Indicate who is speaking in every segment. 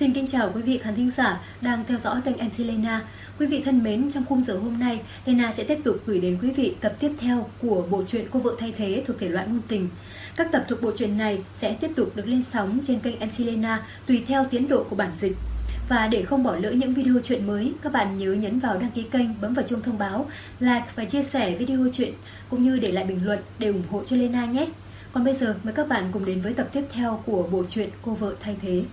Speaker 1: Xin kính chào quý vị khán thính giả đang theo dõi kênh MC Lena. Quý vị thân mến, trong khung giờ hôm nay, Lena sẽ tiếp tục gửi đến quý vị tập tiếp theo của bộ truyện Cô vợ thay thế thuộc thể loại ngôn tình. Các tập thuộc bộ truyện này sẽ tiếp tục được lên sóng trên kênh MC Lena tùy theo tiến độ của bản dịch. Và để không bỏ lỡ những video truyện mới, các bạn nhớ nhấn vào đăng ký kênh, bấm vào chuông thông báo, like và chia sẻ video truyện cũng như để lại bình luận để ủng hộ cho Lena nhé. Còn bây giờ mời các bạn cùng đến với tập tiếp theo của bộ truyện Cô vợ thay thế.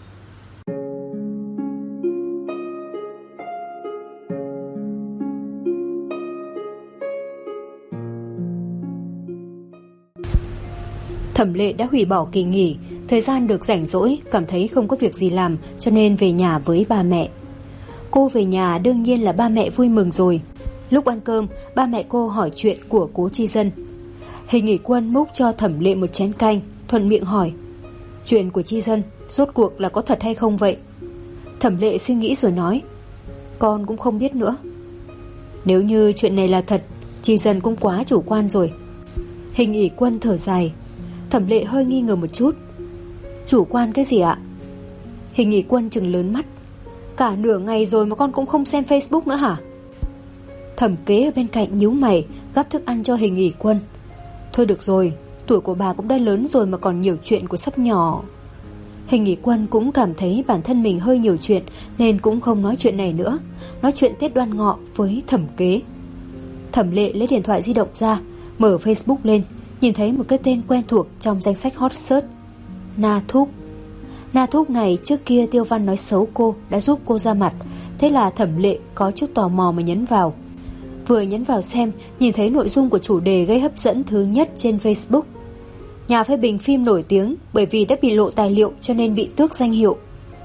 Speaker 1: Thẩm Lệ đã hủy bỏ kỳ nghỉ, thời gian được rảnh rỗi, cảm thấy không có việc gì làm cho nên về nhà với ba mẹ. Cô về nhà đương nhiên là ba mẹ vui mừng rồi. Lúc ăn cơm, ba mẹ cô hỏi chuyện của Cố Chi Dân. Hình Nghỉ Quân múc cho Thẩm Lệ một chén canh, thuận miệng hỏi: chuyện của Chi Dân rốt cuộc là có thật hay không vậy? Thẩm Lệ suy nghĩ rồi nói: con cũng không biết nữa. Nếu như chuyện này là thật, Chi Dân cũng quá chủ quan rồi. Hình Nghỉ Quân thở dài. Thẩm Lệ hơi nghi ngờ một chút. Chủ quan cái gì ạ? Hình Nghỉ Quân trừng lớn mắt. Cả nửa ngày rồi mà con cũng không xem Facebook nữa hả? Thẩm Kế ở bên cạnh nhíu mày, gắp thức ăn cho Hình Nghỉ Quân. Thôi được rồi, tuổi của bà cũng đã lớn rồi mà còn nhiều chuyện của sắp nhỏ. Hình Nghỉ Quân cũng cảm thấy bản thân mình hơi nhiều chuyện nên cũng không nói chuyện này nữa, nói chuyện Tết Đoan Ngọ với Thẩm Kế. Thẩm Lệ lấy điện thoại di động ra, mở Facebook lên, nhìn thấy một cái tên quen thuộc trong danh sách hot search: Na Thúc. Na Thúc này trước kia Tiêu Văn nói xấu cô, đã giúp cô ra mặt. Thế là Thẩm Lệ có chút tò mò mà nhấn vào. Vừa nhấn vào xem, nhìn thấy nội dung của chủ đề gây hấp dẫn thứ nhất trên Facebook: nhà phê bình phim nổi tiếng bởi vì đã bị lộ tài liệu cho nên bị tước danh hiệu.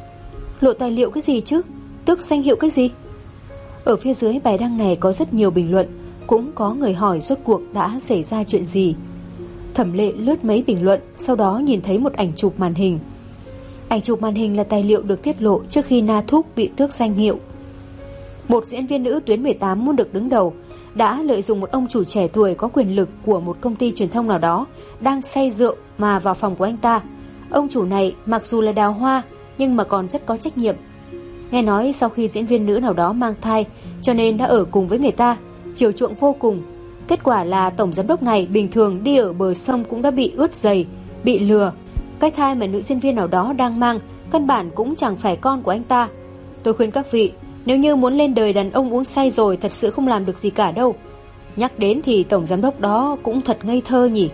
Speaker 1: Lộ tài liệu cái gì chứ? Tước danh hiệu cái gì? Ở phía dưới bài đăng này có rất nhiều bình luận, cũng có người hỏi rốt cuộc đã xảy ra chuyện gì. Thẩm Lệ lướt mấy bình luận, sau đó nhìn thấy một ảnh chụp màn hình. Ảnh chụp màn hình là tài liệu được tiết lộ trước khi Na Thúc bị tước danh hiệu. Một diễn viên nữ tuyến 18 muốn được đứng đầu đã lợi dụng một ông chủ trẻ tuổi có quyền lực của một công ty truyền thông nào đó đang say rượu mà vào phòng của anh ta. Ông chủ này mặc dù là đào hoa nhưng mà còn rất có trách nhiệm. Nghe nói sau khi diễn viên nữ nào đó mang thai cho nên đã ở cùng với người ta, chiều chuộng vô cùng. Kết quả là tổng giám đốc này bình thường đi ở bờ sông cũng đã bị ướt giày, bị lừa. Cái thai mà nữ diễn viên nào đó đang mang căn bản cũng chẳng phải con của anh ta. Tôi khuyên các vị, nếu như muốn lên đời đàn ông uống say rồi thật sự không làm được gì cả đâu. Nhắc đến thì tổng giám đốc đó cũng thật ngây thơ nhỉ.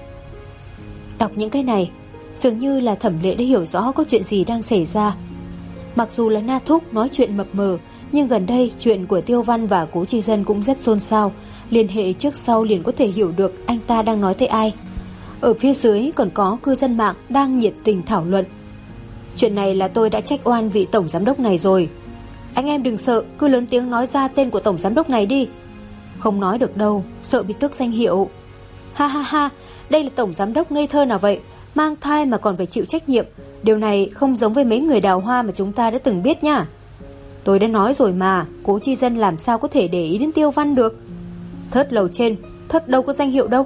Speaker 1: Đọc những cái này, dường như là Thẩm Lệ đã hiểu rõ có chuyện gì đang xảy ra. Mặc dù là Na Thúc nói chuyện mập mờ, nhưng gần đây chuyện của Tiêu Văn và Cố Chi Dân cũng rất xôn xao. Liên hệ trước sau liền có thể hiểu được anh ta đang nói tới ai. Ở phía dưới còn có cư dân mạng đang nhiệt tình thảo luận. Chuyện này là tôi đã trách oan vị tổng giám đốc này rồi. Anh em đừng sợ, cứ lớn tiếng nói ra tên của tổng giám đốc này đi. Không nói được đâu, sợ bị tước danh hiệu. Ha ha ha, đây là tổng giám đốc ngây thơ nào vậy, mang thai mà còn phải chịu trách nhiệm. Điều này không giống với mấy người đào hoa mà chúng ta đã từng biết nha. Tôi đã nói rồi mà, Cố Chi Dân làm sao có thể để ý đến Tiêu Văn được. Thớt lầu trên, thớt đâu có danh hiệu đâu.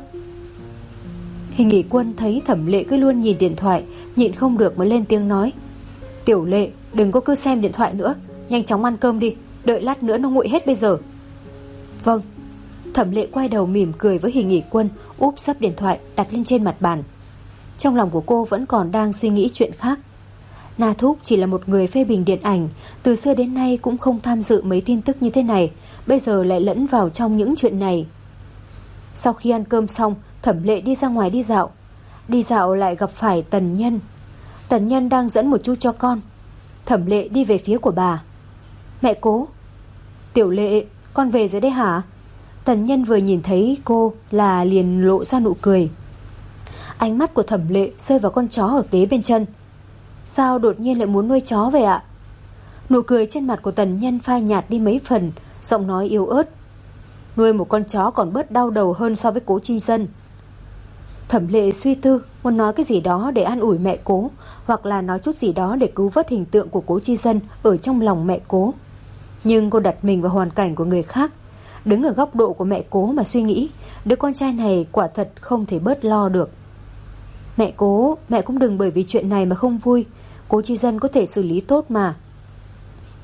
Speaker 1: Hình Nghỉ Quân thấy Thẩm Lệ cứ luôn nhìn điện thoại, nhịn không được mà lên tiếng nói: Tiểu Lệ, đừng có cứ xem điện thoại nữa, nhanh chóng ăn cơm đi, đợi lát nữa nó nguội hết bây giờ. Vâng. Thẩm Lệ quay đầu mỉm cười với Hình Nghỉ Quân, úp sấp điện thoại đặt lên trên mặt bàn. Trong lòng của cô vẫn còn đang suy nghĩ chuyện khác. Na Thúc chỉ là một người phê bình điện ảnh, từ xưa đến nay cũng không tham dự mấy tin tức như thế này, bây giờ lại lẫn vào trong những chuyện này. Sau khi ăn cơm xong, Thẩm Lệ đi ra ngoài đi dạo. Đi dạo lại gặp phải Tần Nhân. Tần Nhân đang dẫn một chú cho con. Thẩm Lệ đi về phía của bà. Mẹ Cố. Tiểu Lệ, con về rồi đấy hả? Tần Nhân vừa nhìn thấy cô là liền lộ ra nụ cười. Ánh mắt của Thẩm Lệ rơi vào con chó ở kế bên chân. Sao đột nhiên lại muốn nuôi chó vậy ạ? Nụ cười trên mặt của Tần Nhân phai nhạt đi mấy phần, giọng nói yếu ớt. Nuôi một con chó còn bớt đau đầu hơn so với Cố Chi Dân. Thẩm Lệ suy tư, muốn nói cái gì đó để an ủi mẹ Cố, hoặc là nói chút gì đó để cứu vớt hình tượng của Cố Chi Dân ở trong lòng mẹ Cố. Nhưng cô đặt mình vào hoàn cảnh của người khác, đứng ở góc độ của mẹ Cố mà suy nghĩ, đứa con trai này quả thật không thể bớt lo được. Mẹ Cố, mẹ cũng đừng bởi vì chuyện này mà không vui. Cố Chi Dân có thể xử lý tốt mà.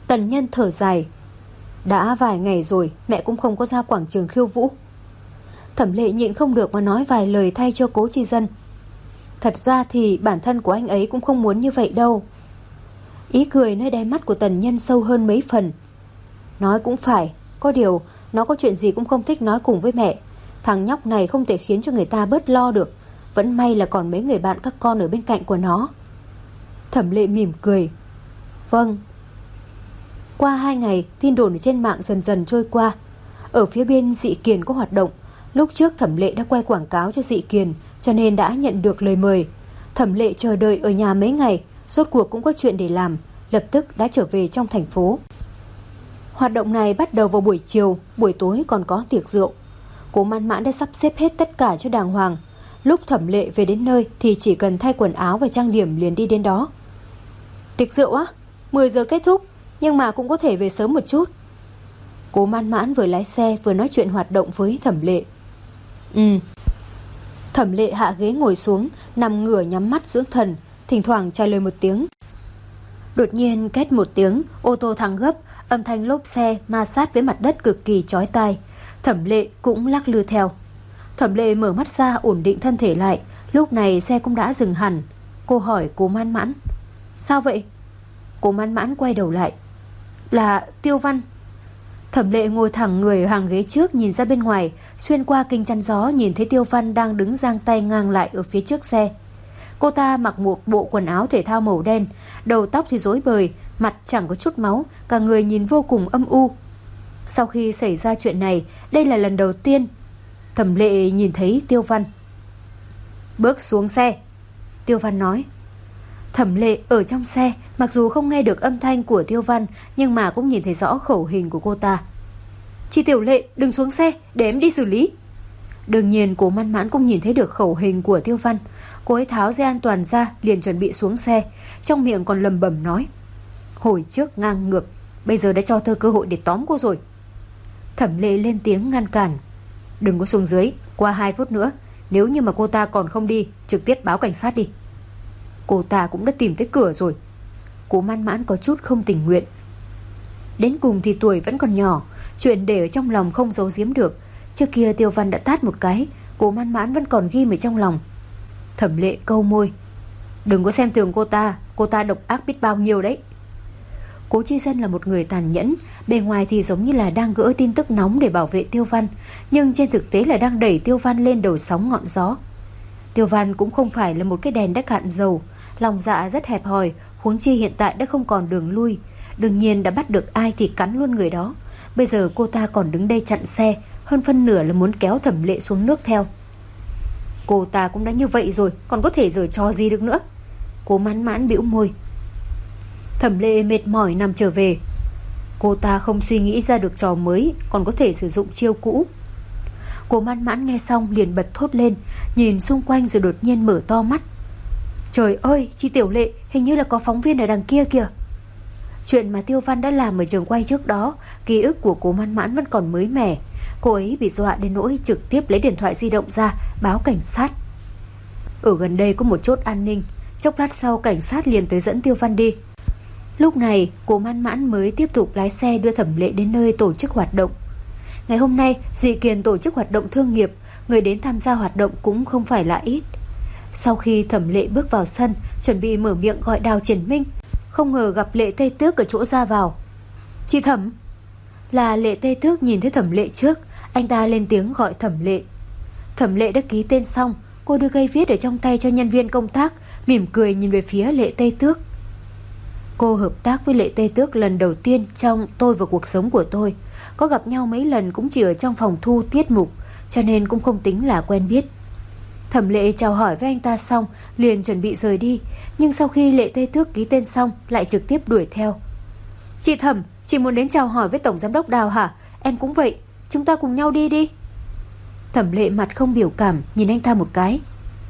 Speaker 1: Tần Nhân thở dài. Đã vài ngày rồi mẹ cũng không có ra quảng trường khiêu vũ. Thẩm Lệ nhịn không được mà nói vài lời thay cho Cố Chi Dân. Thật ra thì bản thân của anh ấy cũng không muốn như vậy đâu. Ý cười nơi đáy mắt của Tần Nhân sâu hơn mấy phần. Nói cũng phải, có điều nó có chuyện gì cũng không thích nói cùng với mẹ. Thằng nhóc này không thể khiến cho người ta bớt lo được. Vẫn may là còn mấy người bạn các con ở bên cạnh của nó. Thẩm Lệ mỉm cười. Vâng. Qua 2 ngày, tin đồn ở trên mạng dần dần trôi qua. Ở phía bên Dị Kiền có hoạt động. Lúc trước Thẩm Lệ đã quay quảng cáo cho Dị Kiền, cho nên đã nhận được lời mời. Thẩm Lệ chờ đợi ở nhà mấy ngày, rốt cuộc cũng có chuyện để làm, lập tức đã trở về trong thành phố. Hoạt động này bắt đầu vào buổi chiều, buổi tối còn có tiệc rượu. Cố Mãn Mãn đã sắp xếp hết tất cả cho đàng hoàng. Lúc Thẩm Lệ về đến nơi thì chỉ cần thay quần áo và trang điểm liền đi đến đó. Tiệc rượu á? 10 giờ kết thúc, nhưng mà cũng có thể về sớm một chút. Cố Mãn Mãn vừa lái xe vừa nói chuyện hoạt động với Thẩm Lệ. Thẩm Lệ hạ ghế ngồi xuống, nằm ngửa nhắm mắt dưỡng thần, thỉnh thoảng trả lời một tiếng. Đột nhiên két một tiếng, ô tô thắng gấp, âm thanh lốp xe ma sát với mặt đất cực kỳ chói tai. Thẩm Lệ cũng lắc lư theo. Thẩm Lệ mở mắt ra ổn định thân thể lại. Lúc này xe cũng đã dừng hẳn. Cô hỏi Cố Mãn Mãn, sao vậy? Cố Mãn Mãn quay đầu lại. Là Tiêu Văn. Thẩm Lệ ngồi thẳng người ở hàng ghế trước, nhìn ra bên ngoài, xuyên qua kính chắn gió nhìn thấy Tiêu Văn đang đứng giang tay ngang lại ở phía trước xe. Cô ta mặc một bộ quần áo thể thao màu đen, đầu tóc thì rối bời, mặt chẳng có chút máu, cả người nhìn vô cùng âm u. Sau khi xảy ra chuyện này, đây là lần đầu tiên Thẩm Lệ nhìn thấy Tiêu Văn. Bước xuống xe, Tiêu Văn nói. Thẩm Lệ ở trong xe, mặc dù không nghe được âm thanh của Tiêu Văn, nhưng mà cũng nhìn thấy rõ khẩu hình của cô ta. Chị Tiểu Lệ, đừng xuống xe, để em đi xử lý. Đương nhiên Cố Mãn Mãn cũng nhìn thấy được khẩu hình của Tiêu Văn. Cô ấy tháo dây an toàn ra, liền chuẩn bị xuống xe, trong miệng còn lầm bầm nói. Hồi trước ngang ngược, bây giờ đã cho tôi cơ hội để tóm cô rồi. Thẩm Lệ lên tiếng ngăn cản. Đừng có xuống dưới, qua 2 phút nữa, nếu như mà cô ta còn không đi, trực tiếp báo cảnh sát đi. Cô ta cũng đã tìm tới cửa rồi. Cố Mãn Mãn có chút không tình nguyện. Đến cùng thì tuổi vẫn còn nhỏ, chuyện để ở trong lòng không giấu giếm được. Trước kia Tiêu Văn đã tát một cái, Cố Mãn Mãn vẫn còn ghi ở trong lòng. Thẩm Lệ câu môi. Đừng có xem thường cô ta độc ác biết bao nhiêu đấy. Cố Chi Dân là một người tàn nhẫn, bề ngoài thì giống như là đang gỡ tin tức nóng để bảo vệ Tiêu Văn, nhưng trên thực tế là đang đẩy Tiêu Văn lên đầu sóng ngọn gió. Tiêu Văn cũng không phải là một cái đèn đã cạn dầu, lòng dạ rất hẹp hòi, huống chi hiện tại đã không còn đường lui. Đương nhiên đã bắt được ai thì cắn luôn người đó. Bây giờ cô ta còn đứng đây chặn xe, hơn phân nửa là muốn kéo Thẩm Lệ xuống nước theo. Cô ta cũng đã như vậy rồi, còn có thể giở trò gì được nữa. Cố Mãn Mãn bĩu môi. Thẩm Lệ mệt mỏi nằm trở về. Cô ta không suy nghĩ ra được trò mới, còn có thể sử dụng chiêu cũ. Cố Mãn Mãn nghe xong liền bật thốt lên, nhìn xung quanh rồi đột nhiên mở to mắt. Trời ơi, chị Tiểu Lệ, hình như là có phóng viên ở đằng kia kìa. Chuyện mà Tiêu Văn đã làm ở trường quay trước đó, ký ức của Cố Mãn Mãn vẫn còn mới mẻ. Cô ấy bị dọa đến nỗi trực tiếp lấy điện thoại di động ra báo cảnh sát. Ở gần đây có một chốt an ninh, chốc lát sau cảnh sát liền tới dẫn Tiêu Văn đi. Lúc này Cố Mãn Mãn mới tiếp tục lái xe đưa Thẩm Lệ đến nơi tổ chức hoạt động. Ngày hôm nay Dị Kiền tổ chức hoạt động thương nghiệp, người đến tham gia hoạt động cũng không phải là ít. Sau khi Thẩm Lệ bước vào sân, chuẩn bị mở miệng gọi Đào Triển Minh, không ngờ gặp Lệ Tây Tước ở chỗ ra vào. Chị Thẩm. Là Lệ Tây Tước nhìn thấy Thẩm Lệ trước, anh ta lên tiếng gọi Thẩm Lệ. Thẩm Lệ đã ký tên xong, cô đưa cây viết ở trong tay cho nhân viên công tác, mỉm cười nhìn về phía Lệ Tây Tước. Cô hợp tác với Lệ Tây Tước lần đầu tiên trong Tôi và cuộc sống của tôi. Có gặp nhau mấy lần cũng chỉ ở trong phòng thu tiết mục, cho nên cũng không tính là quen biết. Thẩm Lệ chào hỏi với anh ta xong liền chuẩn bị rời đi, nhưng sau khi Lệ Tây Tước ký tên xong lại trực tiếp đuổi theo. Chị Thẩm, chị muốn đến chào hỏi với Tổng Giám đốc Đào hả? Em cũng vậy, chúng ta cùng nhau đi đi. Thẩm Lệ mặt không biểu cảm nhìn anh ta một cái.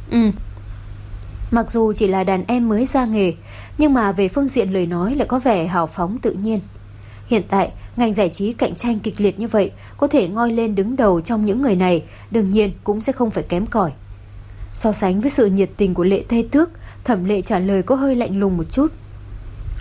Speaker 1: Mặc dù chỉ là đàn em mới ra nghề, nhưng mà về phương diện lời nói lại có vẻ hào phóng tự nhiên. Hiện tại ngành giải trí cạnh tranh kịch liệt như vậy, có thể ngoi lên đứng đầu trong những người này đương nhiên cũng sẽ không phải kém cỏi. So sánh với sự nhiệt tình của Lệ Tây Tước, Thẩm Lệ trả lời có hơi lạnh lùng một chút.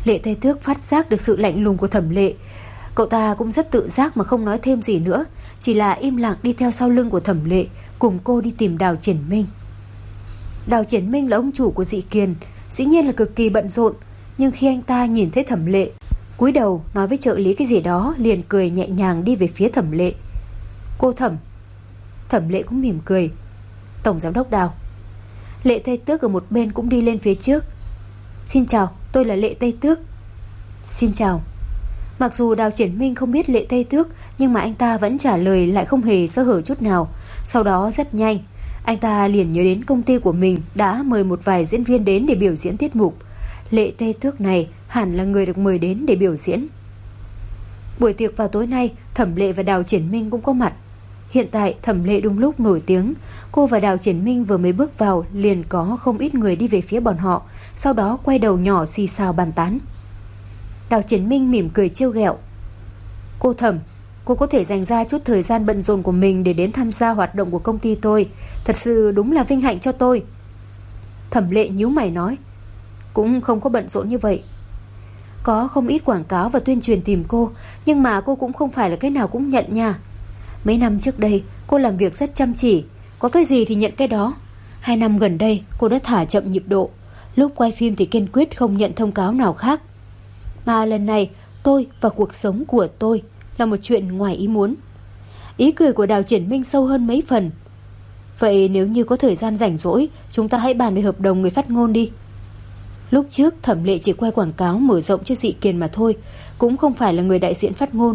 Speaker 1: Lệ Tây Tước phát giác được sự lạnh lùng của Thẩm Lệ. Cậu ta cũng rất tự giác mà không nói thêm gì nữa, chỉ là im lặng đi theo sau lưng của Thẩm Lệ, cùng cô đi tìm Đào Triển Minh. Đào Triển Minh là ông chủ của Dị Kiền, dĩ nhiên là cực kỳ bận rộn, nhưng khi anh ta nhìn thấy Thẩm Lệ, cúi đầu nói với trợ lý cái gì đó, liền cười nhẹ nhàng đi về phía Thẩm Lệ. Cô Thẩm. Thẩm Lệ cũng mỉm cười. Tổng giám đốc Đào. Lệ Tây Tước ở một bên cũng đi lên phía trước. Xin chào, tôi là Lệ Tây Tước. Xin chào. Mặc dù Đào Triển Minh không biết Lệ Tây Tước, nhưng mà anh ta vẫn trả lời lại không hề sơ hở chút nào. Sau đó rất nhanh, anh ta liền nhớ đến công ty của mình đã mời một vài diễn viên đến để biểu diễn tiết mục. Lệ Tây Tước này hẳn là người được mời đến để biểu diễn. Buổi tiệc vào tối nay, Thẩm Lệ và Đào Triển Minh cũng có mặt. Hiện tại Thẩm Lệ đúng lúc nổi tiếng, cô và Đào Triển Minh vừa mới bước vào liền có không ít người đi về phía bọn họ, sau đó quay đầu nhỏ xì xào bàn tán. Đào Triển Minh mỉm cười trêu ghẹo. Cô Thẩm, cô có thể dành ra chút thời gian bận rộn của mình để đến tham gia hoạt động của công ty tôi, thật sự đúng là vinh hạnh cho tôi. Thẩm Lệ nhíu mày nói. Cũng không có bận rộn như vậy. Có không ít quảng cáo và tuyên truyền tìm cô, nhưng mà cô cũng không phải là cái nào cũng nhận nha. Mấy năm trước đây cô làm việc rất chăm chỉ, có cái gì thì nhận cái đó. 2 năm gần đây cô đã thả chậm nhịp độ, lúc quay phim thì kiên quyết không nhận thông cáo nào khác. Mà lần này tôi và cuộc sống của tôi là một chuyện ngoài ý muốn. Ý cười của Đào Triển Minh sâu hơn mấy phần. Vậy nếu như có thời gian rảnh rỗi, chúng ta hãy bàn về hợp đồng người phát ngôn đi. Lúc trước Thẩm Lệ chỉ quay quảng cáo mở rộng cho Dị Kiền mà thôi, cũng không phải là người đại diện phát ngôn.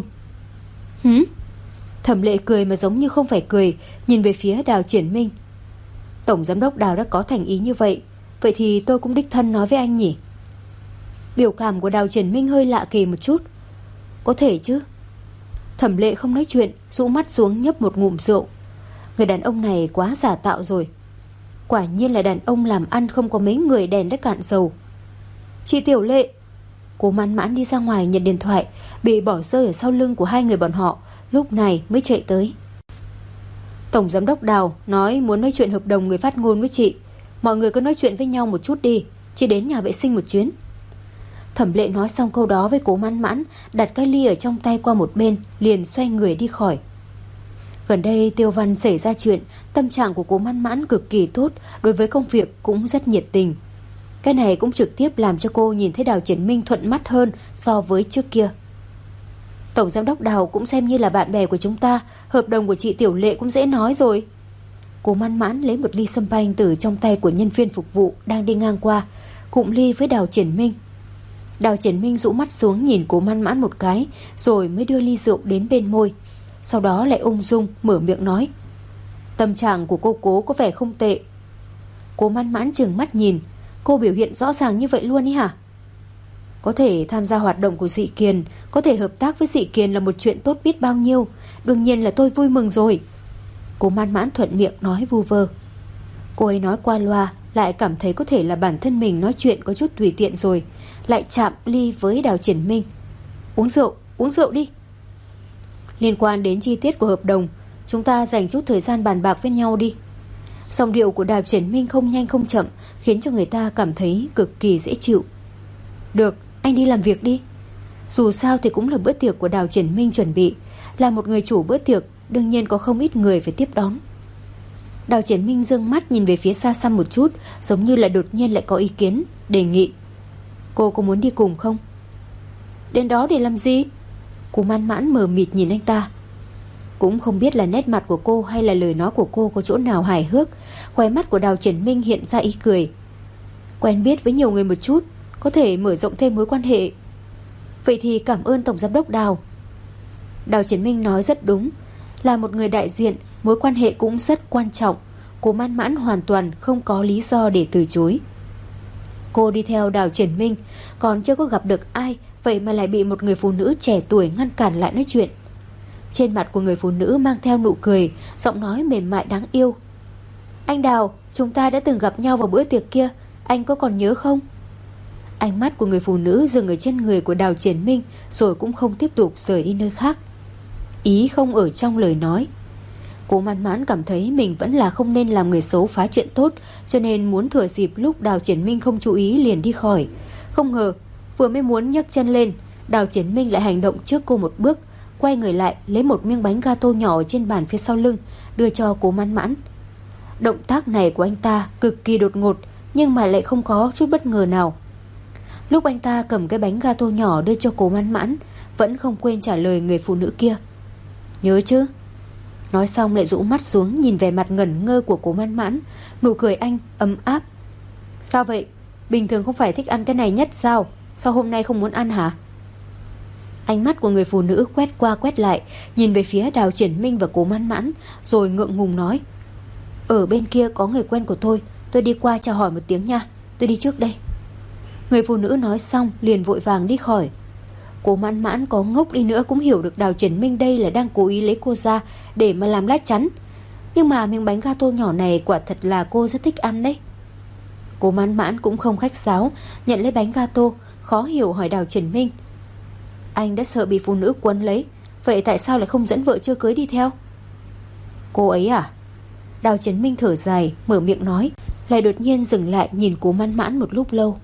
Speaker 1: Thẩm Lệ cười mà giống như không phải cười, nhìn về phía Đào Triển Minh. Tổng giám đốc Đào đã có thành ý như vậy, vậy thì tôi cũng đích thân nói với anh nhỉ. Biểu cảm của Đào Triển Minh hơi lạ kỳ một chút. Có thể chứ. Thẩm Lệ không nói chuyện, rũ mắt xuống nhấp một ngụm rượu. Người đàn ông này quá giả tạo rồi. Quả nhiên là đàn ông làm ăn không có mấy người đèn đã cạn dầu. Chị Tiểu Lệ. Cô Mãn Mãn đi ra ngoài nhận điện thoại, bị bỏ rơi ở sau lưng của hai người bọn họ, lúc này mới chạy tới. Tổng giám đốc Đào nói muốn nói chuyện hợp đồng người phát ngôn với chị. Mọi người cứ nói chuyện với nhau một chút đi, chị đến nhà vệ sinh một chuyến. Thẩm Lệ nói xong câu đó với Cố Mãn Mãn, đặt cái ly ở trong tay qua một bên, liền xoay người đi khỏi. Gần đây Tiêu Văn xảy ra chuyện, tâm trạng của Cố Mãn Mãn cực kỳ tốt, đối với công việc cũng rất nhiệt tình. Cái này cũng trực tiếp làm cho cô nhìn thấy Đào Triển Minh thuận mắt hơn so với trước kia. Tổng giám đốc Đào cũng xem như là bạn bè của chúng ta, hợp đồng của chị Tiểu Lệ cũng dễ nói rồi. Cố Mãn Mãn lấy một ly sâm panh từ trong tay của nhân viên phục vụ đang đi ngang qua, cụm ly với Đào Triển Minh. Đào Triển Minh rũ mắt xuống nhìn Cố Mãn Mãn một cái, rồi mới đưa ly rượu đến bên môi. Sau đó lại ung dung mở miệng nói. Tâm trạng của cô Cố có vẻ không tệ. Cố Mãn Mãn trừng mắt nhìn. Cô biểu hiện rõ ràng như vậy luôn ý hả? Có thể tham gia hoạt động của Dị Kiền, có thể hợp tác với Dị Kiền là một chuyện tốt biết bao nhiêu. Đương nhiên là tôi vui mừng rồi. Cố Mãn Mãn thuận miệng nói vu vơ. Cô ấy nói qua loa, lại cảm thấy có thể là bản thân mình nói chuyện có chút tùy tiện rồi, lại chạm ly với Đào Triển Minh. Uống rượu đi. Liên quan đến chi tiết của hợp đồng, chúng ta dành chút thời gian bàn bạc với nhau đi. Giọng điệu của Đào Triển Minh không nhanh không chậm, khiến cho người ta cảm thấy cực kỳ dễ chịu. Được, anh đi làm việc đi. Dù sao thì cũng là bữa tiệc của Đào Triển Minh chuẩn bị, là một người chủ bữa tiệc, đương nhiên có không ít người phải tiếp đón. Đào Triển Minh dương mắt nhìn về phía xa xăm một chút, giống như là đột nhiên lại có ý kiến, đề nghị. Cô có muốn đi cùng không? Đến đó để làm gì? Cô Mãn Mãn mờ mịt nhìn anh ta. Cũng không biết là nét mặt của cô hay là lời nói của cô có chỗ nào hài hước. Khóe mắt của Đào Triển Minh hiện ra ý cười. Quen biết với nhiều người một chút, có thể mở rộng thêm mối quan hệ. Vậy thì cảm ơn Tổng giám đốc Đào. Đào Triển Minh nói rất đúng. Là một người đại diện, mối quan hệ cũng rất quan trọng. Cô Mãn Mãn hoàn toàn không có lý do để từ chối. Cô đi theo Đào Triển Minh, còn chưa có gặp được ai, vậy mà lại bị một người phụ nữ trẻ tuổi ngăn cản lại nói chuyện. Trên mặt của người phụ nữ mang theo nụ cười, giọng nói mềm mại đáng yêu. Anh Đào, chúng ta đã từng gặp nhau vào bữa tiệc kia, anh có còn nhớ không? Ánh mắt của người phụ nữ dừng ở trên người của Đào Triển Minh, rồi cũng không tiếp tục rời đi nơi khác. Ý không ở trong lời nói. Cố Mãn Mãn cảm thấy mình vẫn là không nên làm người xấu phá chuyện tốt, cho nên muốn thừa dịp lúc Đào Triển Minh không chú ý liền đi khỏi. Không ngờ Vừa mới muốn nhấc chân lên, Đào Triển Minh lại hành động trước cô một bước, quay người lại lấy một miếng bánh gato nhỏ trên bàn phía sau lưng, đưa cho Cố Mãn Mãn. Động tác này của anh ta cực kỳ đột ngột, nhưng mà lại không có chút bất ngờ nào. Lúc anh ta cầm cái bánh gato nhỏ đưa cho Cố Mãn Mãn, vẫn không quên trả lời người phụ nữ kia: "Nhớ chứ?" Nói xong lại rũ mắt xuống nhìn vẻ mặt ngẩn ngơ của Cố Mãn Mãn, nụ cười anh ấm áp. "Sao vậy? Bình thường không phải thích ăn cái này nhất sao? Sao hôm nay không muốn ăn hả?" Ánh mắt của người phụ nữ quét qua quét lại, nhìn về phía Đào Triển Minh và Cố Mãn Mãn, rồi ngượng ngùng nói: "Ở bên kia có người quen của tôi đi qua chào hỏi một tiếng nha, tôi đi trước đây." Người phụ nữ nói xong liền vội vàng đi khỏi. Cố Mãn Mãn có ngốc đi nữa cũng hiểu được Đào Triển Minh đây là đang cố ý lấy cô ra để mà làm lá chắn. Nhưng mà miếng bánh gato nhỏ này quả thật là cô rất thích ăn đấy. Cố Mãn Mãn cũng không khách sáo, nhận lấy bánh gato, khó hiểu hỏi Đào Triển Minh: "Anh đã sợ bị phụ nữ quấn lấy, vậy tại sao lại không dẫn vợ chưa cưới đi theo?" "Cô ấy à?" Đào Triển Minh thở dài, mở miệng nói, lại đột nhiên dừng lại nhìn Cố Mãn Mãn một lúc lâu.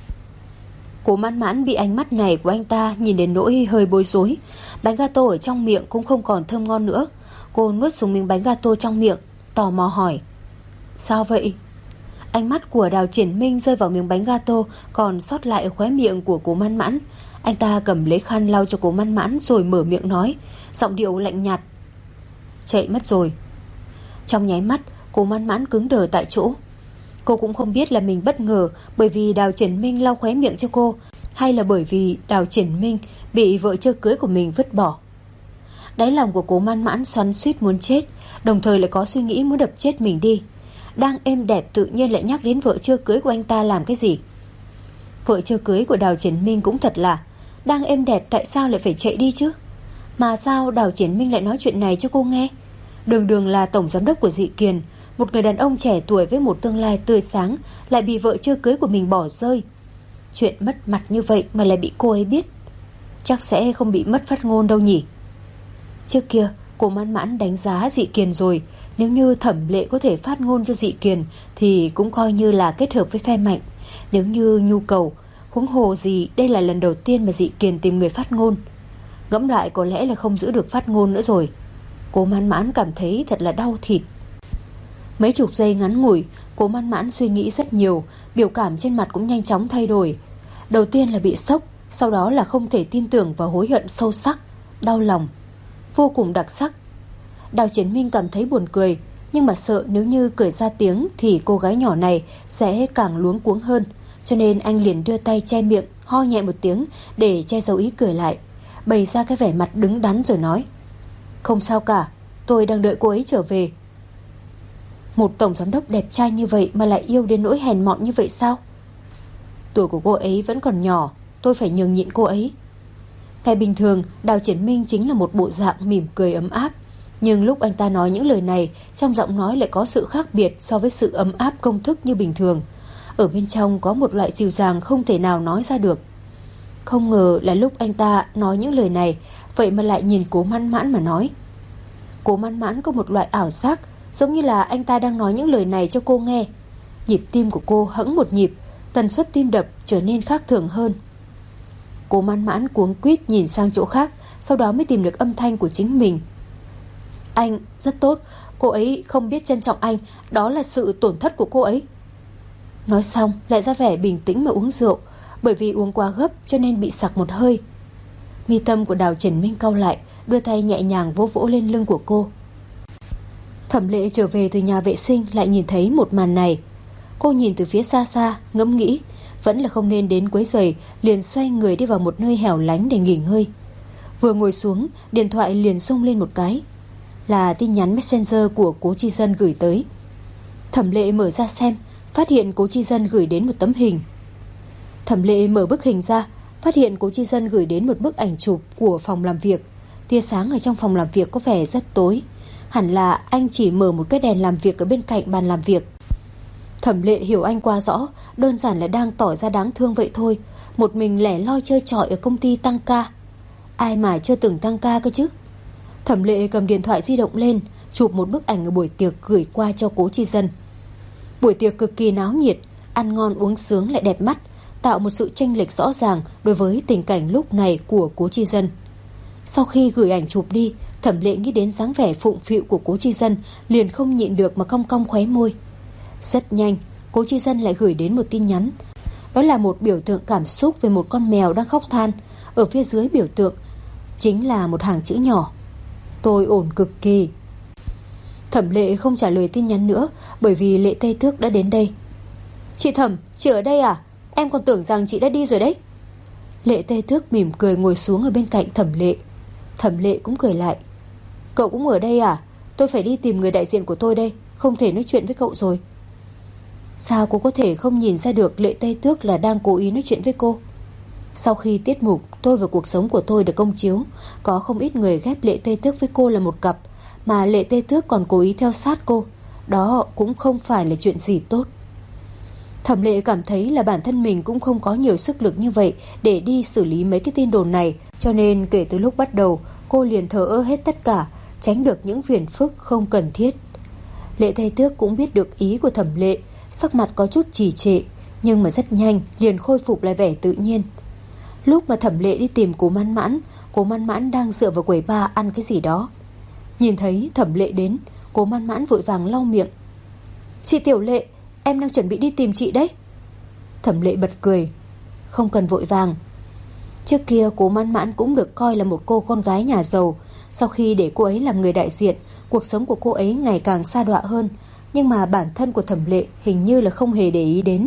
Speaker 1: Cố Mãn Mãn bị ánh mắt này của anh ta nhìn đến nỗi hơi bối rối. Bánh gato ở trong miệng cũng không còn thơm ngon nữa. Cô nuốt xuống miếng bánh gato trong miệng, tò mò hỏi: "Sao vậy?" Ánh mắt của Đào Triển Minh rơi vào miếng bánh gato còn sót lại ở khóe miệng của Cố Mãn Mãn. Anh ta cầm lấy khăn lau cho Cố Mãn Mãn rồi mở miệng nói, giọng điệu lạnh nhạt: "Chạy mất rồi." Trong nháy mắt, Cố Mãn Mãn cứng đờ tại chỗ. Cô cũng không biết là mình bất ngờ bởi vì Đào Triển Minh lau khóe miệng cho cô, hay là bởi vì Đào Triển Minh bị vợ chưa cưới của mình vứt bỏ. Đáy lòng của Cố Mãn Mãn xoắn xuýt muốn chết, đồng thời lại có suy nghĩ muốn đập chết mình đi. Đang êm đẹp tự nhiên lại nhắc đến vợ chưa cưới của anh ta làm cái gì? Vợ chưa cưới của Đào Triển Minh cũng thật là đang êm đẹp, tại sao lại phải chạy đi chứ? Mà sao Đào Triển Minh lại nói chuyện này cho cô nghe? Đường đường là tổng giám đốc của Dị Kiền, một người đàn ông trẻ tuổi với một tương lai tươi sáng, lại bị vợ chưa cưới của mình bỏ rơi. Chuyện mất mặt như vậy mà lại bị cô ấy biết, chắc sẽ không bị mất phát ngôn đâu nhỉ? Trước kia Cố Mãn Mãn đánh giá Dị Kiền rồi, nếu như Thẩm Lệ có thể phát ngôn cho Dị Kiền thì cũng coi như là kết hợp với phe mạnh. Nếu như nhu cầu, huống hồ gì đây là lần đầu tiên mà Dị Kiền tìm người phát ngôn. Ngẫm lại có lẽ là không giữ được phát ngôn nữa rồi. Cố Mãn Mãn cảm thấy thật là đau thịt. Mấy chục giây ngắn ngủi, Cố Mãn Mãn suy nghĩ rất nhiều, biểu cảm trên mặt cũng nhanh chóng thay đổi. Đầu tiên là bị sốc, sau đó là không thể tin tưởng và hối hận sâu sắc, đau lòng, vô cùng đặc sắc. Đào Triển Minh cảm thấy buồn cười, nhưng mà sợ nếu như cười ra tiếng thì cô gái nhỏ này sẽ càng luống cuống hơn, cho nên anh liền đưa tay che miệng, ho nhẹ một tiếng để che giấu ý cười lại, bày ra cái vẻ mặt đứng đắn rồi nói: "Không sao cả, tôi đang đợi cô ấy trở về." Một tổng giám đốc đẹp trai như vậy mà lại yêu đến nỗi hèn mọn như vậy sao? Tuổi của cô ấy vẫn còn nhỏ, tôi phải nhường nhịn cô ấy. Ngày bình thường Đào Triển Minh chính là một bộ dạng mỉm cười ấm áp, nhưng lúc anh ta nói những lời này, trong giọng nói lại có sự khác biệt so với sự ấm áp công thức như bình thường. Ở bên trong có một loại dịu dàng không thể nào nói ra được. Không ngờ là lúc anh ta nói những lời này, vậy mà lại nhìn Cố Mãn Mãn mà nói. Cố Mãn Mãn có một loại ảo giác, giống như là anh ta đang nói những lời này cho cô nghe. Nhịp tim của cô hẫng một nhịp, tần suất tim đập trở nên khác thường hơn. Cố Mãn Mãn cuống quýt nhìn sang chỗ khác, sau đó mới tìm được âm thanh của chính mình. "Anh rất tốt, cô ấy không biết trân trọng anh, đó là sự tổn thất của cô ấy." Nói xong lại ra vẻ bình tĩnh mà uống rượu, bởi vì uống quá gấp cho nên bị sặc một hơi. Mi tâm của Đào Triển Minh cau lại, đưa tay nhẹ nhàng vỗ vỗ lên lưng của cô. Thẩm Lệ trở về từ nhà vệ sinh lại nhìn thấy một màn này. Cô nhìn từ phía xa xa, ngẫm nghĩ vẫn là không nên đến quấy rầy, liền xoay người đi vào một nơi hẻo lánh để nghỉ ngơi. Vừa ngồi xuống, điện thoại liền rung lên một cái, là tin nhắn Messenger của Cố Chi Dân gửi tới. Thẩm Lệ mở ra xem, phát hiện Cố Chi Dân gửi đến một tấm hình. Thẩm Lệ mở bức hình ra, phát hiện Cố Chi Dân gửi đến một bức ảnh chụp của phòng làm việc. Tia sáng ở trong phòng làm việc có vẻ rất tối, hẳn là anh chỉ mở một cái đèn làm việc ở bên cạnh bàn làm việc. Thẩm Lệ hiểu anh quá rõ, đơn giản là đang tỏ ra đáng thương vậy thôi. Một mình lẻ loi chơi trọi ở công ty tăng ca, ai mà chưa từng tăng ca cơ chứ. Thẩm Lệ cầm điện thoại di động lên, chụp một bức ảnh ở buổi tiệc gửi qua cho Cố Chi Dân. Buổi tiệc cực kỳ náo nhiệt, ăn ngon uống sướng lại đẹp mắt, tạo một sự chênh lệch rõ ràng đối với tình cảnh lúc này của Cố Chi Dân. Sau khi gửi ảnh chụp đi, Thẩm Lệ nghĩ đến dáng vẻ phụng phịu của Cố Chi Dân, liền không nhịn được mà cong cong khóe môi. Rất nhanh, Cố Chi Dân lại gửi đến một tin nhắn. Đó là một biểu tượng cảm xúc về một con mèo đang khóc than. Ở phía dưới biểu tượng chính là một hàng chữ nhỏ: tôi ổn cực kỳ. Thẩm Lệ không trả lời tin nhắn nữa, bởi vì Lệ Tây Tước đã đến đây. Chị Thẩm, chị ở đây à? Em còn tưởng rằng chị đã đi rồi đấy. Lệ Tây Tước mỉm cười ngồi xuống ở bên cạnh Thẩm Lệ. Thẩm Lệ cũng cười lại. Cậu cũng ở đây à? Tôi phải đi tìm người đại diện của tôi đây, không thể nói chuyện với cậu rồi. Sao cô có thể không nhìn ra được Lệ Tây Tước là đang cố ý nói chuyện với cô? Sau khi tiết mục Tôi và cuộc sống của tôi được công chiếu, có không ít người ghép Lệ Tây Tước với cô là một cặp, mà Lệ Tây Tước còn cố ý theo sát cô. Đó cũng không phải là chuyện gì tốt. Thẩm Lệ cảm thấy là bản thân mình cũng không có nhiều sức lực như vậy để đi xử lý mấy cái tin đồn này, cho nên kể từ lúc bắt đầu cô liền thờ ơ hết tất cả, tránh được những phiền phức không cần thiết. Lệ Tây Tước cũng biết được ý của Thẩm Lệ, sắc mặt có chút trì trệ, nhưng mà rất nhanh liền khôi phục lại vẻ tự nhiên. Lúc mà Thẩm Lệ đi tìm Cố Mãn Mãn, Cố Mãn Mãn đang dựa vào quầy bar ăn cái gì đó. Nhìn thấy Thẩm Lệ đến, Cố Mãn Mãn vội vàng lau miệng. Chị Tiểu Lệ, em đang chuẩn bị đi tìm chị đấy. Thẩm Lệ bật cười. Không cần vội vàng. Trước kia Cố Mãn Mãn cũng được coi là một cô con gái nhà giàu. Sau khi để cô ấy làm người đại diện, cuộc sống của cô ấy ngày càng sa đọa hơn, nhưng mà bản thân của Thẩm Lệ hình như là không hề để ý đến.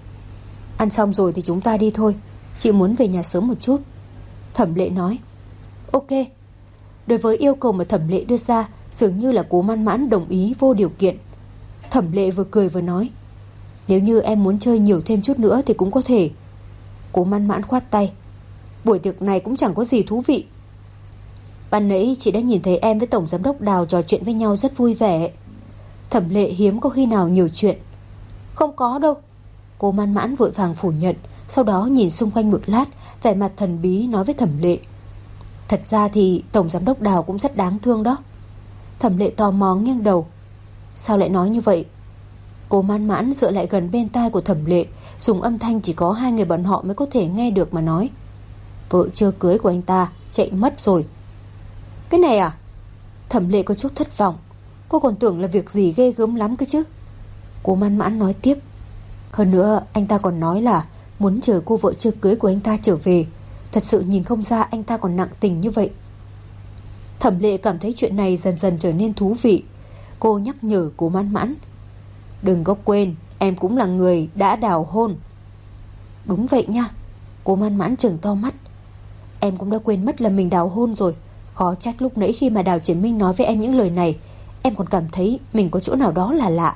Speaker 1: Ăn xong rồi thì chúng ta đi thôi, chị muốn về nhà sớm một chút. Thẩm Lệ nói. Ok. Đối với yêu cầu mà Thẩm Lệ đưa ra, dường như là Cố Mãn Mãn đồng ý vô điều kiện. Thẩm Lệ vừa cười vừa nói. Nếu như em muốn chơi nhiều thêm chút nữa thì cũng có thể. Cố Mãn Mãn khoát tay. Buổi tiệc này cũng chẳng có gì thú vị. Ban nãy chị đã nhìn thấy em với Tổng Giám đốc Đào trò chuyện với nhau rất vui vẻ. Thẩm Lệ hiếm có khi nào nhiều chuyện. Không có đâu. Cố Mãn Mãn vội vàng phủ nhận, sau đó nhìn xung quanh một lát, vẻ mặt thần bí nói với Thẩm Lệ. Thật ra thì Tổng Giám đốc Đào cũng rất đáng thương đó. Thẩm Lệ tò mò nghiêng đầu. Sao lại nói như vậy? Cố Mãn Mãn dựa lại gần bên tai của Thẩm Lệ, dùng âm thanh chỉ có hai người bọn họ mới có thể nghe được mà nói. Vợ chưa cưới của anh ta chạy mất rồi. Cái này à? Thẩm Lệ có chút thất vọng. Cô còn tưởng là việc gì ghê gớm lắm cơ chứ. Cố Mãn Mãn nói tiếp. Hơn nữa anh ta còn nói là muốn chờ cô vợ chưa cưới của anh ta trở về. Thật sự nhìn không ra anh ta còn nặng tình như vậy. Thẩm Lệ cảm thấy chuyện này dần dần trở nên thú vị. Cô nhắc nhở Cố Mãn Mãn. Đừng có quên, em cũng là người đã đào hôn. Đúng vậy nha. Cố Mãn Mãn trừng to mắt. Em cũng đã quên mất là mình đào hôn rồi. Khó trách lúc nãy khi mà Đào Triển Minh nói với em những lời này, em còn cảm thấy mình có chỗ nào đó là lạ.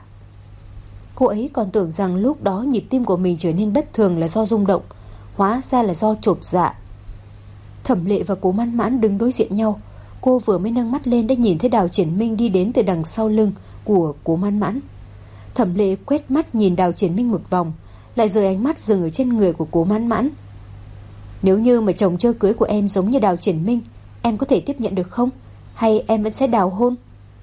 Speaker 1: Cô ấy còn tưởng rằng lúc đó nhịp tim của mình trở nên bất thường là do rung động, hóa ra là do chột dạ. Thẩm Lệ và Cố Mãn Mãn đứng đối diện nhau. Cô vừa mới nâng mắt lên đã nhìn thấy Đào Triển Minh đi đến từ đằng sau lưng của Cố Mãn Mãn. Thẩm Lệ quét mắt nhìn Đào Triển Minh một vòng, lại rời ánh mắt dừng ở trên người của Cố Mãn Mãn. Nếu như mà chồng chưa cưới của em giống như Đào Triển Minh, em có thể tiếp nhận được không? Hay em vẫn sẽ đào hôn?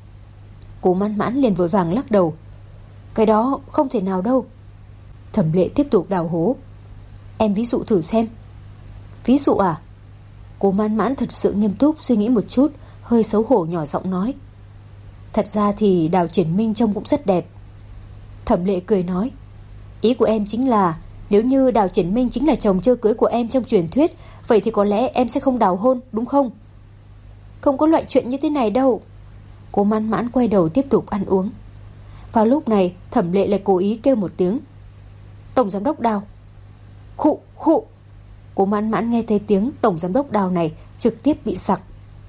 Speaker 1: Cố Mãn Mãn liền vội vàng lắc đầu. Cái đó không thể nào đâu. Thẩm Lệ tiếp tục đào hố. Em ví dụ thử xem. Ví dụ à? Cố Mãn Mãn thật sự nghiêm túc suy nghĩ một chút, hơi xấu hổ nhỏ giọng nói. Thật ra thì Đào Triển Minh trông cũng rất đẹp. Thẩm Lệ cười nói. Ý của em chính là nếu như Đào Triển Minh chính là chồng chưa cưới của em trong truyền thuyết, vậy thì có lẽ em sẽ không đào hôn, đúng không? Không có loại chuyện như thế này đâu. Cố Mãn Mãn quay đầu tiếp tục ăn uống. Vào lúc này Thẩm Lệ lại cố ý kêu một tiếng. Tổng Giám đốc Đào. Khụ khụ. Cố Mãn Mãn nghe thấy tiếng Tổng Giám đốc Đào này trực tiếp bị sặc.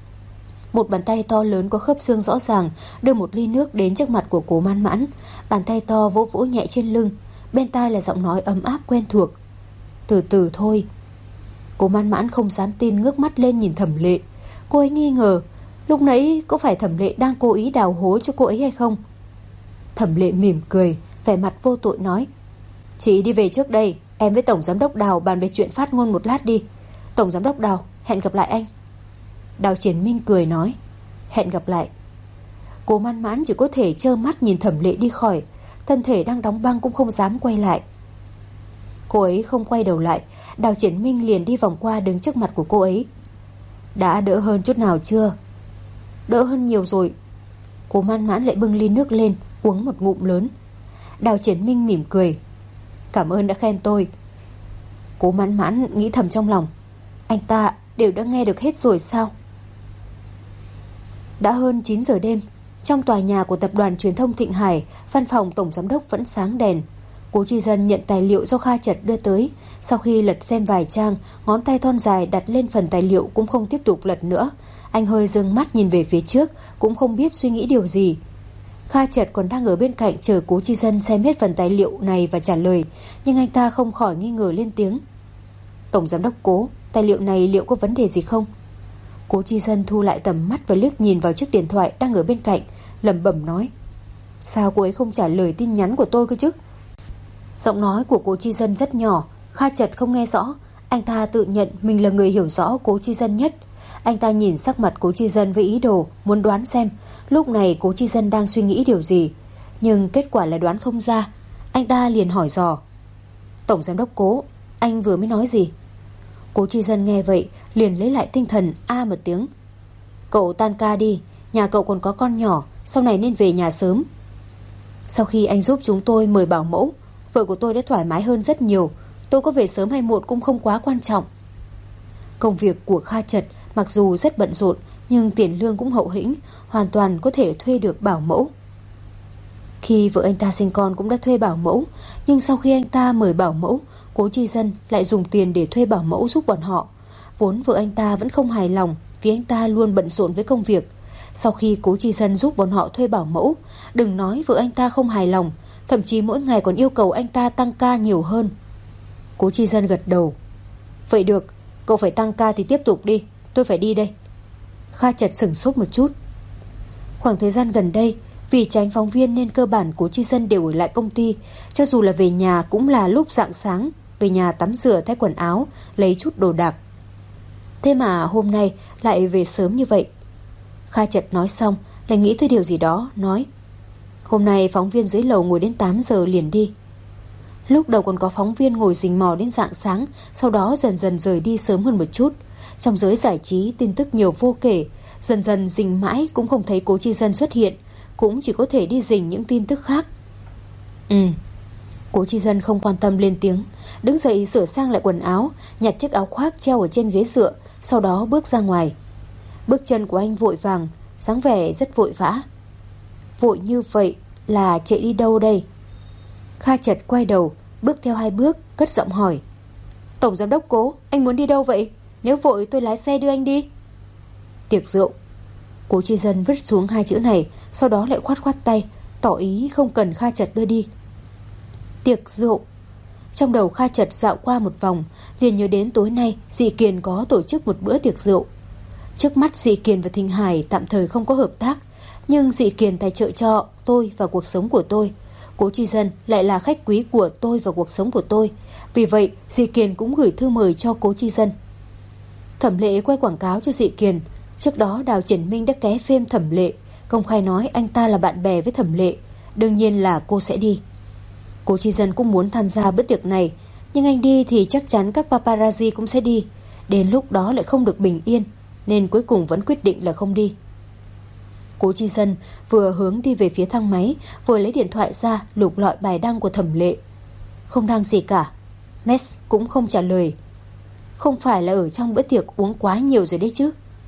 Speaker 1: Một bàn tay to lớn có khớp xương rõ ràng đưa một ly nước đến trước mặt của Cố Mãn Mãn. Bàn tay to vỗ vỗ nhẹ trên lưng, bên tai là giọng nói ấm áp quen thuộc. Từ từ thôi. Cố Mãn Mãn không dám tin ngước mắt lên nhìn Thẩm Lệ. Cô ấy nghi ngờ lúc nãy có phải Thẩm Lệ đang cố ý đào hố cho cô ấy hay không. Thẩm Lệ mỉm cười, vẻ mặt vô tội nói. Chị đi về trước đây, em với Tổng Giám đốc Đào bàn về chuyện phát ngôn một lát đi. Tổng Giám đốc Đào, hẹn gặp lại anh. Đào Triển Minh cười nói. Hẹn gặp lại. Cố Mãn Mãn chỉ có thể trơ mắt nhìn Thẩm Lệ đi khỏi, thân thể đang đóng băng cũng không dám quay lại. Cô ấy không quay đầu lại. Đào Triển Minh liền đi vòng qua đứng trước mặt của cô ấy. Đã đỡ hơn chút nào chưa? Đỡ hơn nhiều rồi. Cố Mãn Mãn lại bưng ly nước lên, uống một ngụm lớn. Đào Triển Minh mỉm cười. Cảm ơn đã khen tôi. Cố Mãn Mãn nghĩ thầm trong lòng, anh ta đều đã nghe được hết rồi sao? Đã hơn 9 giờ đêm, trong tòa nhà của tập đoàn truyền thông Thịnh Hải, văn phòng tổng giám đốc vẫn sáng đèn. Cố Chi Dân nhận tài liệu do Kha Chật đưa tới. Sau khi lật xem vài trang, ngón tay thon dài đặt lên phần tài liệu cũng không tiếp tục lật nữa. Anh hơi dương mắt nhìn về phía trước, cũng không biết suy nghĩ điều gì. Kha Chật còn đang ở bên cạnh chờ Cố Chi Dân xem hết phần tài liệu này và trả lời, nhưng anh ta không khỏi nghi ngờ lên tiếng. Tổng giám đốc Cố, tài liệu này liệu có vấn đề gì không? Cố Chi Dân thu lại tầm mắt và liếc nhìn vào chiếc điện thoại đang ở bên cạnh, lẩm bẩm nói, sao cô ấy không trả lời tin nhắn của tôi cơ chứ? Giọng nói của Cố Chi Dân rất nhỏ, Kha Chật không nghe rõ. Anh ta tự nhận mình là người hiểu rõ Cố Chi Dân nhất. Anh ta nhìn sắc mặt Cố Chi Dân với ý đồ muốn đoán xem lúc này Cố Chi Dân đang suy nghĩ điều gì, nhưng kết quả là đoán không ra. Anh ta liền hỏi dò, Tổng giám đốc Cố, anh vừa mới nói gì? Cố Chi Dân nghe vậy liền lấy lại tinh thần, a một tiếng. Cậu tan ca đi, nhà cậu còn có con nhỏ, sau này nên về nhà sớm. Sau khi anh giúp chúng tôi mời bảo mẫu, vợ của tôi đã thoải mái hơn rất nhiều. Tôi có về sớm hay muộn cũng không quá quan trọng. Công việc của Kha Chật mặc dù rất bận rộn, nhưng tiền lương cũng hậu hĩnh, hoàn toàn có thể thuê được bảo mẫu. Khi vợ anh ta sinh con cũng đã thuê bảo mẫu, nhưng sau khi anh ta mời bảo mẫu, Cố Chi Dân lại dùng tiền để thuê bảo mẫu giúp bọn họ. Vốn vợ anh ta vẫn không hài lòng vì anh ta luôn bận rộn với công việc. Sau khi Cố Chi Dân giúp bọn họ thuê bảo mẫu, đừng nói vợ anh ta không hài lòng, thậm chí mỗi ngày còn yêu cầu anh ta tăng ca nhiều hơn. Cố Chi Dân gật đầu. Vậy được, cậu phải tăng ca thì tiếp tục đi, tôi phải đi đây. Kha Chật sửng sốt một chút. Khoảng thời gian gần đây, vì tránh phóng viên nên cơ bản Cố Chi Dân đều ở lại công ty. Cho dù là về nhà cũng là lúc rạng sáng, về nhà tắm rửa thay quần áo, lấy chút đồ đạc. Thế mà hôm nay lại về sớm như vậy. Kha Chật nói xong lại nghĩ tới điều gì đó, nói, hôm nay phóng viên dưới lầu ngồi đến 8 giờ liền đi. Lúc đầu còn có phóng viên ngồi rình mò đến rạng sáng, sau đó dần dần rời đi sớm hơn một chút. Trong giới giải trí tin tức nhiều vô kể, dần dần rình mãi cũng không thấy Cố Chi Dân xuất hiện, cũng chỉ có thể đi rình những tin tức khác. Cố Chi Dân không quan tâm lên tiếng, đứng dậy sửa sang lại quần áo, nhặt chiếc áo khoác treo ở trên ghế dựa, sau đó bước ra ngoài. Bước chân của anh vội vàng, dáng vẻ rất vội vã. Vội như vậy là chạy đi đâu đây? Kha Chật quay đầu, bước theo 2 bước, cất giọng hỏi, Tổng giám đốc Cố, anh muốn đi đâu vậy? Nếu vội tôi lái xe đưa anh đi. Tiệc rượu. Cố Chi Dân vứt xuống 2 chữ này, sau đó lại khoát khoát tay, tỏ ý không cần Kha Chật đưa đi. Tiệc rượu. Trong đầu Kha Chật dạo qua một vòng, liền nhớ đến tối nay Dị Kiền có tổ chức một bữa tiệc rượu. Trước mắt Dị Kiền và Thịnh Hải tạm thời không có hợp tác, nhưng Dị Kiền tài trợ cho tôi và cuộc sống của tôi. Cố Chi Dân lại là khách quý của tôi và cuộc sống của tôi. Vì vậy Dị Kiền cũng gửi thư mời cho Cố Chi Dân. Thẩm Lệ quay quảng cáo cho Dị Kiền. Trước đó Đào Triển Minh đã ké phêm Thẩm Lệ, công khai nói anh ta là bạn bè với Thẩm Lệ, đương nhiên là cô sẽ đi. Cố Chi Dân cũng muốn tham gia bữa tiệc này, nhưng anh đi thì chắc chắn các paparazzi cũng sẽ đi, đến lúc đó lại không được bình yên, nên cuối cùng vẫn quyết định là không đi. Cố Chi Dân vừa hướng đi về phía thang máy, vừa lấy điện thoại ra lục lọi bài đăng của Thẩm Lệ. Không đăng gì cả, Mess cũng không trả lời. Không phải là ở trong bữa tiệc uống quá nhiều rồi đấy chứ.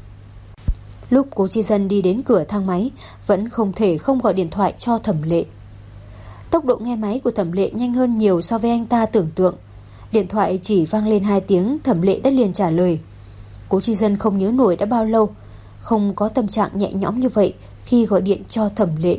Speaker 1: Lúc Cố Chi Dân đi đến cửa thang máy, vẫn không thể không gọi điện thoại cho Thẩm Lệ. Tốc độ nghe máy của Thẩm Lệ nhanh hơn nhiều so với anh ta tưởng tượng. Điện thoại chỉ vang lên 2 tiếng, Thẩm Lệ đã liền trả lời. Cố Chi Dân không nhớ nổi đã bao lâu không có tâm trạng nhẹ nhõm như vậy khi gọi điện cho Thẩm Lệ.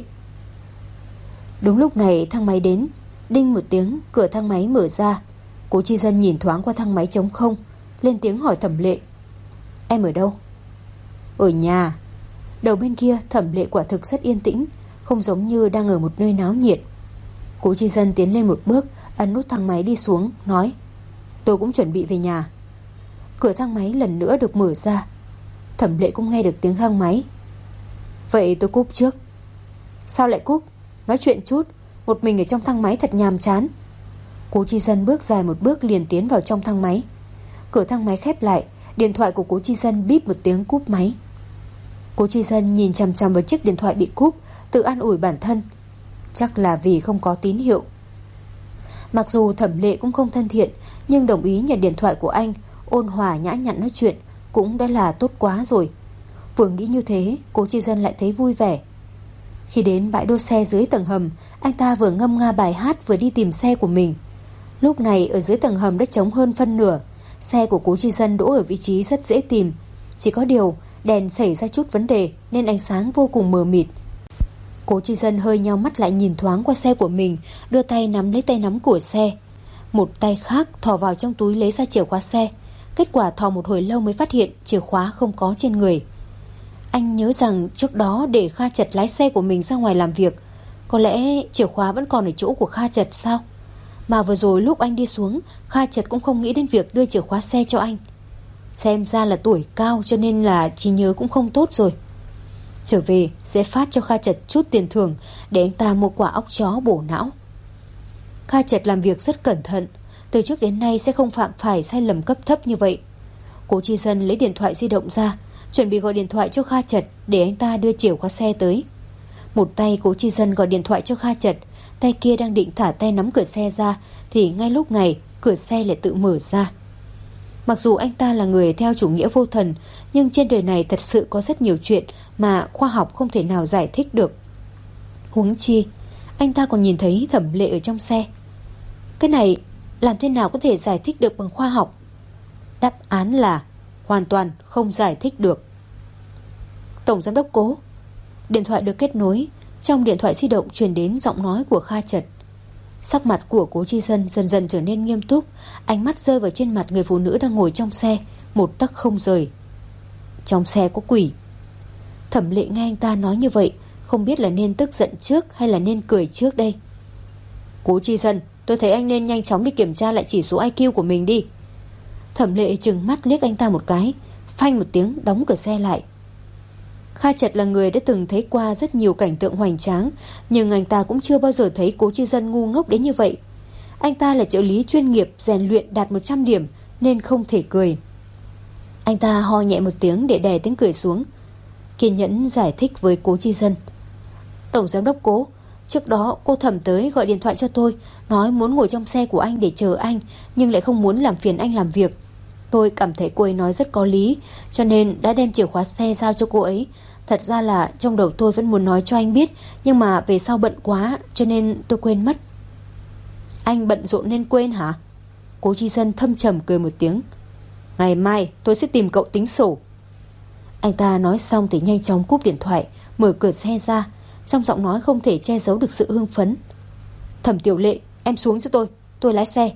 Speaker 1: Đúng lúc này thang máy đến, đinh một tiếng, cửa thang máy mở ra. Cố Chi Dân nhìn thoáng qua thang máy trống không, lên tiếng hỏi Thẩm Lệ, em ở đâu? Ở nhà. Đầu bên kia Thẩm Lệ quả thực rất yên tĩnh, không giống như đang ở một nơi náo nhiệt. Cố Chi Dân tiến lên một bước, ấn nút thang máy đi xuống, nói, tôi cũng chuẩn bị về nhà. Cửa thang máy lần nữa được mở ra. Thẩm Lệ cũng nghe được tiếng thang máy. Vậy tôi cúp trước. Sao lại cúp? Nói chuyện chút, một mình ở trong thang máy thật nhàm chán. Cố Chi Dân bước dài một bước liền tiến vào trong thang máy. Cửa thang máy khép lại, điện thoại của Cố Chi Dân bíp một tiếng cúp máy. Cố Chi Dân nhìn chằm chằm vào chiếc điện thoại bị cúp, tự an ủi bản thân, chắc là vì không có tín hiệu. Mặc dù Thẩm Lệ cũng không thân thiện, nhưng đồng ý nhận điện thoại của anh, ôn hòa nhã nhặn nói chuyện cũng đã là tốt quá rồi. Vừa nghĩ như thế, Cố Chi Dân lại thấy vui vẻ. Khi đến bãi đỗ xe dưới tầng hầm, anh ta vừa ngâm nga bài hát vừa đi tìm xe của mình. Lúc này ở dưới tầng hầm đã trống hơn phân nửa. Xe của Cố Chi Dân đỗ ở vị trí rất dễ tìm, chỉ có điều đèn xảy ra chút vấn đề nên ánh sáng vô cùng mờ mịt. Cố Chi Dân hơi nheo mắt lại nhìn thoáng qua xe của mình, đưa tay nắm lấy tay nắm của xe, một tay khác thò vào trong túi lấy ra chìa khóa xe. Kết quả thò một hồi lâu mới phát hiện chìa khóa không có trên người. Anh nhớ rằng trước đó để Kha Chật lái xe của mình ra ngoài làm việc, có lẽ chìa khóa vẫn còn ở chỗ của Kha Chật sao? Mà vừa rồi lúc anh đi xuống, Kha Chật cũng không nghĩ đến việc đưa chìa khóa xe cho anh. Xem ra là tuổi cao cho nên là trí nhớ cũng không tốt rồi. Trở về sẽ phát cho Kha Chật chút tiền thưởng để anh ta mua quả óc chó bổ não. Kha Chật làm việc rất cẩn thận, từ trước đến nay sẽ không phạm phải sai lầm cấp thấp như vậy. Cố Chi Dân lấy điện thoại di động ra, chuẩn bị gọi điện thoại cho Kha Chật để anh ta đưa chìa khóa xe tới. Một tay Cố Chi Dân gọi điện thoại cho Kha Chật, tay kia đang định thả tay nắm cửa xe ra thì ngay lúc này cửa xe lại tự mở ra. Mặc dù anh ta là người theo chủ nghĩa vô thần, nhưng trên đời này thật sự có rất nhiều chuyện mà khoa học không thể nào giải thích được. Huống chi anh ta còn nhìn thấy Thẩm Lệ ở trong xe. Cái này làm thế nào có thể giải thích được bằng khoa học? Đáp án là hoàn toàn không giải thích được. Tổng giám đốc Cố. Điện thoại được kết nối, trong điện thoại di động truyền đến giọng nói của Kha Chật. Sắc mặt của Cố Chi Dân dần dần trở nên nghiêm túc, ánh mắt rơi vào trên mặt người phụ nữ đang ngồi trong xe, một tấc không rời. Trong xe có quỷ. Thẩm Lệ nghe anh ta nói như vậy, không biết là nên tức giận trước hay là nên cười trước đây. Cố Chi Dân, tôi thấy anh nên nhanh chóng đi kiểm tra lại chỉ số IQ của mình đi. Thẩm Lệ trừng mắt liếc anh ta một cái, phanh một tiếng đóng cửa xe lại. Kha Chật là người đã từng thấy qua rất nhiều cảnh tượng hoành tráng, nhưng anh ta cũng chưa bao giờ thấy Cố Chi Dân ngu ngốc đến như vậy. Anh ta là trợ lý chuyên nghiệp, rèn luyện đạt 100 điểm nên không thể cười. Anh ta ho nhẹ một tiếng để đè tiếng cười xuống, kiên nhẫn giải thích với Cố Chi Dân. Tổng giám đốc Cố, trước đó cô Thẩm tới gọi điện thoại cho tôi, nói muốn ngồi trong xe của anh để chờ anh, nhưng lại không muốn làm phiền anh làm việc. Tôi cảm thấy cô ấy nói rất có lý, cho nên đã đem chìa khóa xe giao cho cô ấy. Thật ra là trong đầu tôi vẫn muốn nói cho anh biết, nhưng mà về sau bận quá cho nên tôi quên mất. Anh bận rộn nên quên hả? Cố Chi Dân thâm trầm cười một tiếng. Ngày mai tôi sẽ tìm cậu tính sổ. Anh ta nói xong thì nhanh chóng cúp điện thoại, mở cửa xe ra, trong giọng nói không thể che giấu được sự hưng phấn. Thẩm Tiểu Lệ, em xuống cho tôi lái xe.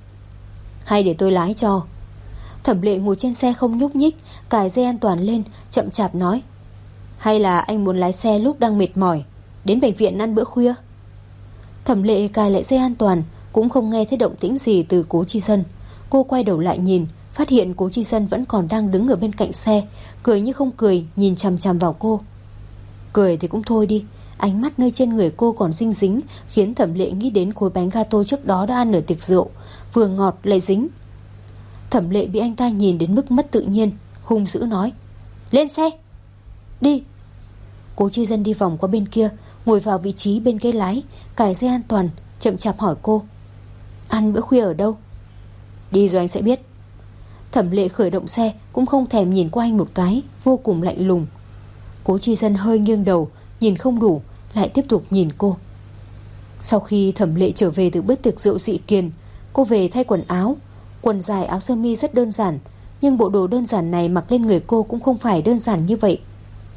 Speaker 1: Hay để tôi lái cho. Thẩm Lệ ngồi trên xe không nhúc nhích, cài dây an toàn lên, chậm chạp nói. Hay là anh muốn lái xe lúc đang mệt mỏi, đến bệnh viện ăn bữa khuya? Thẩm Lệ cài lại dây an toàn, cũng không nghe thấy động tĩnh gì từ Cố Chi Dân. Cô quay đầu lại nhìn, phát hiện Cố Chi Dân vẫn còn đang đứng ở bên cạnh xe, cười như không cười, nhìn chằm chằm vào cô. Cười thì cũng thôi đi, ánh mắt nơi trên người cô còn dinh dính, khiến Thẩm Lệ nghĩ đến khối bánh gato trước đó đã ăn ở tiệc rượu, vừa ngọt lại dính. Thẩm Lệ bị anh ta nhìn đến mức mất tự nhiên, hung dữ nói. Lên xe! Đi! Cố Chi Dân đi vòng qua bên kia, ngồi vào vị trí bên ghế lái, cài dây an toàn, chậm chạp hỏi cô. Ăn bữa khuya ở đâu? Đi rồi anh sẽ biết. Thẩm Lệ khởi động xe, cũng không thèm nhìn qua anh một cái, vô cùng lạnh lùng. Cố Chi Dân hơi nghiêng đầu, nhìn không đủ, lại tiếp tục nhìn cô. Sau khi Thẩm Lệ trở về từ bữa tiệc rượu dị kiền, cô về thay quần áo. Quần dài áo sơ mi rất đơn giản, nhưng bộ đồ đơn giản này mặc lên người cô cũng không phải đơn giản như vậy.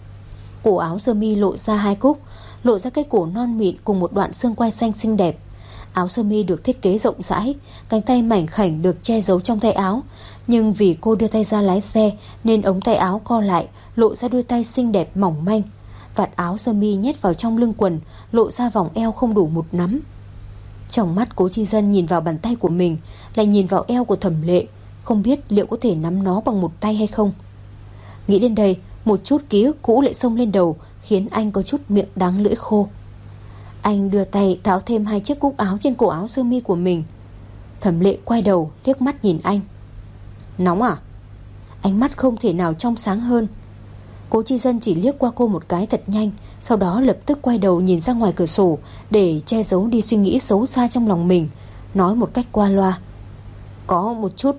Speaker 1: Cổ áo sơ mi lộ ra hai cúc, lộ ra cái cổ non mịn cùng một đoạn xương quai xanh xinh đẹp. Áo sơ mi được thiết kế rộng rãi, cánh tay mảnh khảnh được che giấu trong tay áo, nhưng vì cô đưa tay ra lái xe nên ống tay áo co lại, lộ ra đôi tay xinh đẹp mỏng manh. Vạt áo sơ mi nhét vào trong lưng quần, lộ ra vòng eo không đủ một nắm. Trong mắt Cố Chi Dân nhìn vào bàn tay của mình, lại nhìn vào eo của Thẩm Lệ, không biết liệu có thể nắm nó bằng một tay hay không. Nghĩ đến đây, một chút ký ức cũ lại xông lên đầu, khiến anh có chút miệng đắng lưỡi khô. Anh đưa tay tháo thêm hai chiếc cúc áo trên cổ áo sơ mi của mình. Thẩm Lệ quay đầu liếc mắt nhìn anh. Nóng à? Ánh mắt không thể nào trong sáng hơn. Cố Chi Dân chỉ liếc qua cô một cái thật nhanh, sau đó lập tức quay đầu nhìn ra ngoài cửa sổ để che giấu đi suy nghĩ xấu xa trong lòng mình, nói một cách qua loa. Có một chút.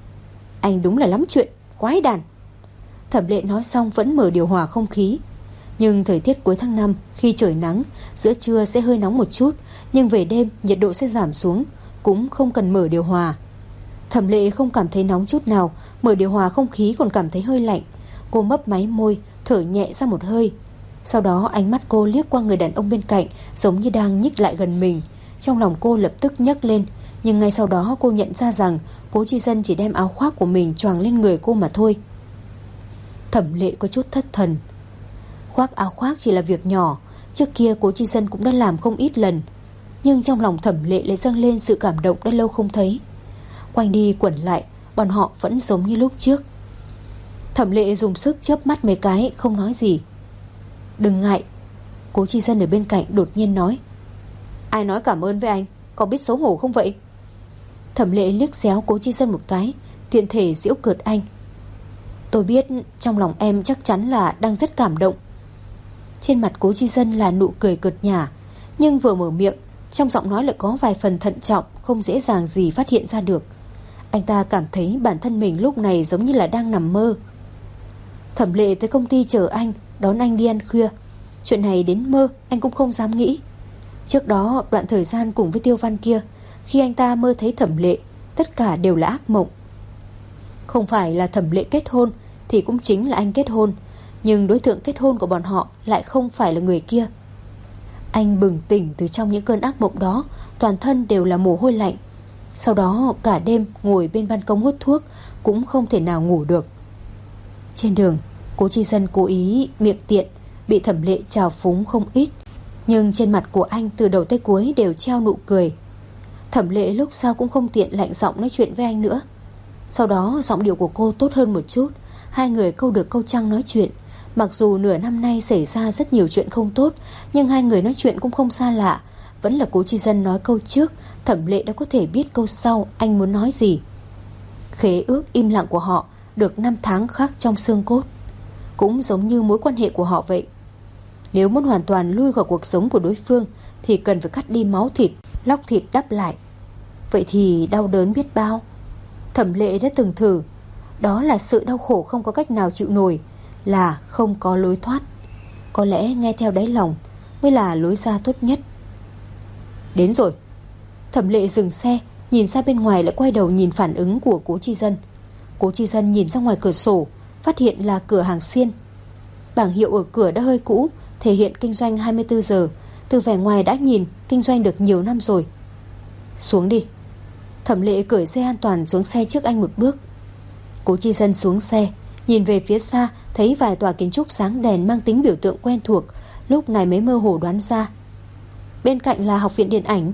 Speaker 1: Anh đúng là lắm chuyện, quái đàn. Thẩm Lệ nói xong vẫn mở điều hòa không khí. Nhưng thời tiết cuối tháng 5, khi trời nắng, giữa trưa sẽ hơi nóng một chút, nhưng về đêm nhiệt độ sẽ giảm xuống, cũng không cần mở điều hòa. Thẩm Lệ không cảm thấy nóng chút nào, mở điều hòa không khí còn cảm thấy hơi lạnh. Cô mấp máy môi, thở nhẹ ra một hơi. Sau đó ánh mắt cô liếc qua người đàn ông bên cạnh, giống như đang nhích lại gần mình. Trong lòng cô lập tức nhấc lên, nhưng ngay sau đó cô nhận ra rằng Cố Chi Dân chỉ đem áo khoác của mình choàng lên người cô mà thôi. Thẩm Lệ có chút thất thần. Khoác áo khoác chỉ là việc nhỏ, trước kia Cố Chi Dân cũng đã làm không ít lần. Nhưng trong lòng Thẩm Lệ lại dâng lên sự cảm động đã lâu không thấy. Quanh đi quẩn lại, bọn họ vẫn giống như lúc trước. Thẩm Lệ dùng sức chớp mắt mấy cái, không nói gì. Đừng ngại. Cố Chi Dân ở bên cạnh đột nhiên nói. Ai nói cảm ơn với anh, có biết xấu hổ không vậy? Thẩm Lệ liếc xéo Cố Chi Dân một cái, tiện thể giễu cợt anh. Tôi biết trong lòng em chắc chắn là đang rất cảm động. Trên mặt Cố Chi Dân là nụ cười cợt nhả, nhưng vừa mở miệng, trong giọng nói lại có vài phần thận trọng, không dễ dàng gì phát hiện ra được. Anh ta cảm thấy bản thân mình lúc này giống như là đang nằm mơ. Thẩm Lệ tới công ty chờ anh, đón anh đi ăn khuya. Chuyện này đến mơ anh cũng không dám nghĩ. Trước đó đoạn thời gian cùng với Tiêu Văn kia, khi anh ta mơ thấy Thẩm Lệ, tất cả đều là ác mộng. Không phải là Thẩm Lệ kết hôn thì cũng chính là anh kết hôn, nhưng đối tượng kết hôn của bọn họ lại không phải là người kia. Anh bừng tỉnh từ trong những cơn ác mộng đó, toàn thân đều là mồ hôi lạnh. Sau đó cả đêm ngồi bên ban công hút thuốc, cũng không thể nào ngủ được. Trên đường, Cố Chi Dân cố ý miệng tiện, bị Thẩm Lệ trào phúng không ít, nhưng trên mặt của anh từ đầu tới cuối đều treo nụ cười. Thẩm Lệ lúc sau cũng không tiện lạnh giọng nói chuyện với anh nữa. Sau đó giọng điệu của cô tốt hơn một chút, hai người câu được câu trăng nói chuyện. Mặc dù nửa năm nay xảy ra rất nhiều chuyện không tốt, nhưng hai người nói chuyện cũng không xa lạ. Vẫn là Cố Chi Dân nói câu trước, Thẩm Lệ đã có thể biết câu sau anh muốn nói gì. Khế ước im lặng của họ được 5 tháng khắc trong xương cốt, cũng giống như mối quan hệ của họ vậy. Nếu muốn hoàn toàn lui khỏi cuộc sống của đối phương thì cần phải cắt đi máu thịt, lóc thịt đắp lại. Vậy thì đau đớn biết bao. Thẩm Lệ đã từng thử. Đó là sự đau khổ không có cách nào chịu nổi, là không có lối thoát. Có lẽ nghe theo đáy lòng mới là lối ra tốt nhất. Đến rồi. Thẩm Lệ dừng xe, nhìn ra bên ngoài, lại quay đầu nhìn phản ứng của Cố Chi Dân. Cố Chi Dân nhìn ra ngoài cửa sổ, phát hiện là cửa hàng xiên. Bảng hiệu ở cửa đã hơi cũ, thể hiện kinh doanh 24 giờ. Từ vẻ ngoài đã nhìn kinh doanh được nhiều năm rồi. Xuống đi. Thẩm Lệ cởi dây an toàn xuống xe trước anh một bước. Cố Chi Dân xuống xe, nhìn về phía xa, thấy vài tòa kiến trúc sáng đèn mang tính biểu tượng quen thuộc, lúc này mới mơ hồ đoán ra. Bên cạnh là Học viện Điện ảnh.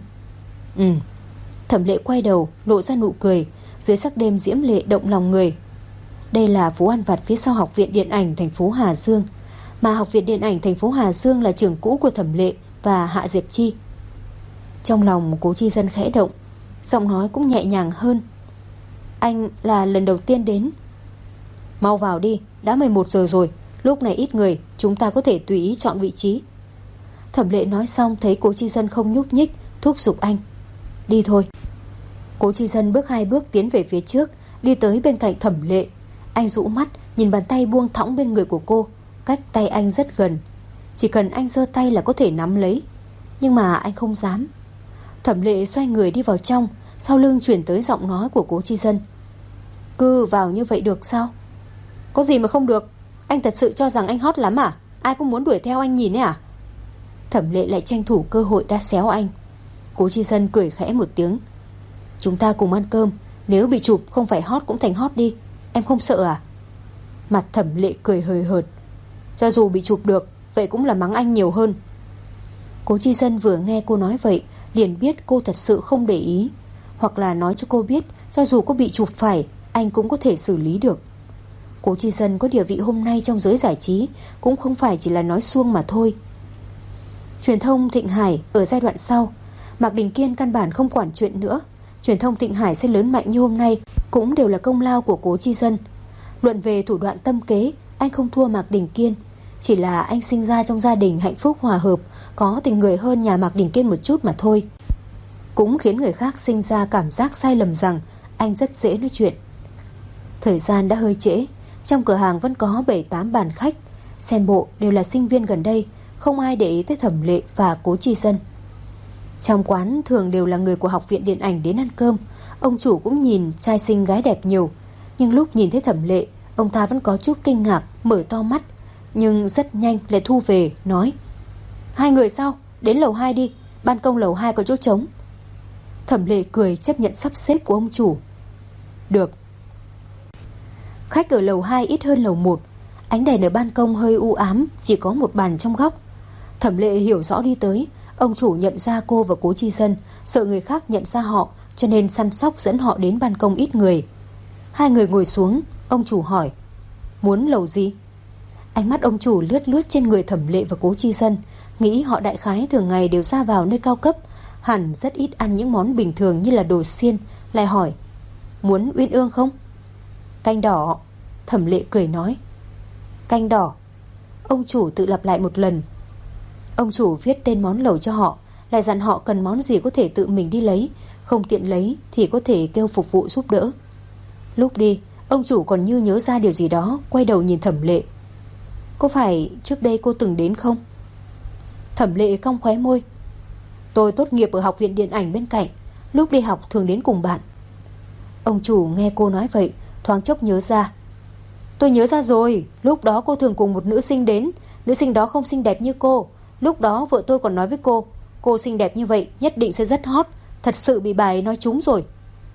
Speaker 1: Thẩm Lệ quay đầu, lộ ra nụ cười, dưới sắc đêm diễm lệ động lòng người. Đây là phố ăn vặt phía sau Học viện Điện ảnh thành phố Hà Dương, mà Học viện Điện ảnh thành phố Hà Dương là trường cũ của Thẩm Lệ và Hạ Diệp Chi. Trong lòng Cố Chi Dân khẽ động, giọng nói cũng nhẹ nhàng hơn. Anh là lần đầu tiên đến. Mau vào đi, đã 11 giờ rồi, lúc này ít người, chúng ta có thể tùy ý chọn vị trí. Thẩm Lệ nói xong thấy Cố Chi Dân không nhúc nhích, thúc giục anh. Đi thôi. Cố Chi Dân bước 2 bước tiến về phía trước, đi tới bên cạnh Thẩm Lệ. Anh rũ mắt nhìn bàn tay buông thõng bên người của cô, cách tay anh rất gần, chỉ cần anh giơ tay là có thể nắm lấy. Nhưng mà anh không dám. Thẩm Lệ xoay người đi vào trong, sau lưng chuyển tới giọng nói của Cố Chi Dân. Cứ vào như vậy được sao? Có gì mà không được? Anh thật sự cho rằng anh hot lắm à? Ai cũng muốn đuổi theo anh nhìn ấy à? Thẩm Lệ lại tranh thủ cơ hội đá xéo anh. Cố Chi Dân cười khẽ một tiếng. Chúng ta cùng ăn cơm, nếu bị chụp không phải hot cũng thành hot đi. Em không sợ à? Mặt Thẩm Lệ cười hời hợt. Cho dù bị chụp được, vậy cũng là mắng anh nhiều hơn. Cố Chi Dân vừa nghe cô nói vậy, liền biết cô thật sự không để ý, hoặc là nói cho cô biết cho dù có bị chụp phải, anh cũng có thể xử lý được. Cố Chi Dân có địa vị hôm nay trong giới giải trí cũng không phải chỉ là nói suông mà thôi. Truyền thông Thịnh Hải ở giai đoạn sau, Mạc Đình Kiên căn bản không quản chuyện nữa, Truyền thông Thịnh Hải sẽ lớn mạnh như hôm nay cũng đều là công lao của Cố Chi Dân. Luận về thủ đoạn tâm kế, anh không thua Mạc Đình Kiên, chỉ là anh sinh ra trong gia đình hạnh phúc hòa hợp, có tình người hơn nhà Mạc Đình Kiên một chút mà thôi. Cũng khiến người khác sinh ra cảm giác sai lầm rằng anh rất dễ nói chuyện. Thời gian đã hơi trễ, trong cửa hàng vẫn có 7-8 bàn khách, xem bộ đều là sinh viên gần đây, không ai để ý tới Thẩm Lệ và Cố Chi Dân. Trong quán thường đều là người của Học viện Điện ảnh đến ăn cơm. Ông chủ cũng nhìn trai xinh gái đẹp nhiều, nhưng lúc nhìn thấy Thẩm Lệ, ông ta vẫn có chút kinh ngạc, mở to mắt, nhưng rất nhanh lại thu về, nói: "Hai người sao? Đến lầu 2 đi, ban công lầu 2 có chỗ trống." Thẩm Lệ cười chấp nhận sắp xếp của ông chủ. Được. Khách ở lầu 2 ít hơn lầu 1, ánh đèn ở ban công hơi u ám, chỉ có một bàn trong góc. Thẩm Lệ hiểu rõ đi tới, ông chủ nhận ra cô và Cố Chi Dân, sợ người khác nhận ra họ, cho nên săn sóc dẫn họ đến ban công ít người. Hai người ngồi xuống, ông chủ hỏi: "Muốn lầu gì?" Ánh mắt ông chủ lướt lướt trên người Thẩm Lệ và Cố Chi Dân, nghĩ họ đại khái thường ngày đều ra vào nơi cao cấp, hẳn rất ít ăn những món bình thường như là đồ xiên, lại hỏi: "Muốn uyên ương không?" "Canh đỏ." Thẩm Lệ cười nói. "Canh đỏ." Ông chủ tự lặp lại một lần. Ông chủ viết tên món lẩu cho họ, lại dặn họ cần món gì có thể tự mình đi lấy, không tiện lấy thì có thể kêu phục vụ giúp đỡ. Lúc đi, ông chủ còn như nhớ ra điều gì đó, quay đầu nhìn Thẩm Lệ. "Có phải trước đây cô từng đến không?" Thẩm Lệ cong khóe môi. "Tôi tốt nghiệp ở Học viện Điện ảnh bên cạnh, lúc đi học thường đến cùng bạn." Ông chủ nghe cô nói vậy, thoáng chốc nhớ ra. "Tôi nhớ ra rồi, lúc đó cô thường cùng một nữ sinh đến, nữ sinh đó không xinh đẹp như cô. Lúc đó vợ tôi còn nói với cô xinh đẹp như vậy nhất định sẽ rất hot, thật sự bị bà ấy nói trúng rồi."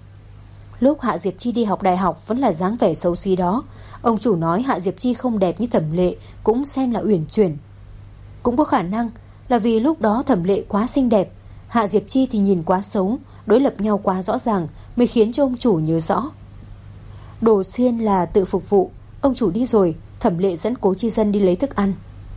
Speaker 1: Lúc Hạ Diệp Chi đi học đại học vẫn là dáng vẻ xấu xí đó. Ông chủ nói Hạ Diệp Chi không đẹp như Thẩm Lệ cũng xem là uyển chuyển. Cũng có khả năng là vì lúc đó Thẩm Lệ quá xinh đẹp, Hạ Diệp Chi thì nhìn quá xấu, đối lập nhau quá rõ ràng mới khiến cho ông chủ nhớ rõ. Đồ xiên là tự phục vụ. Ông chủ đi rồi, Thẩm Lệ dẫn Cố Chi Dân đi lấy thức ăn.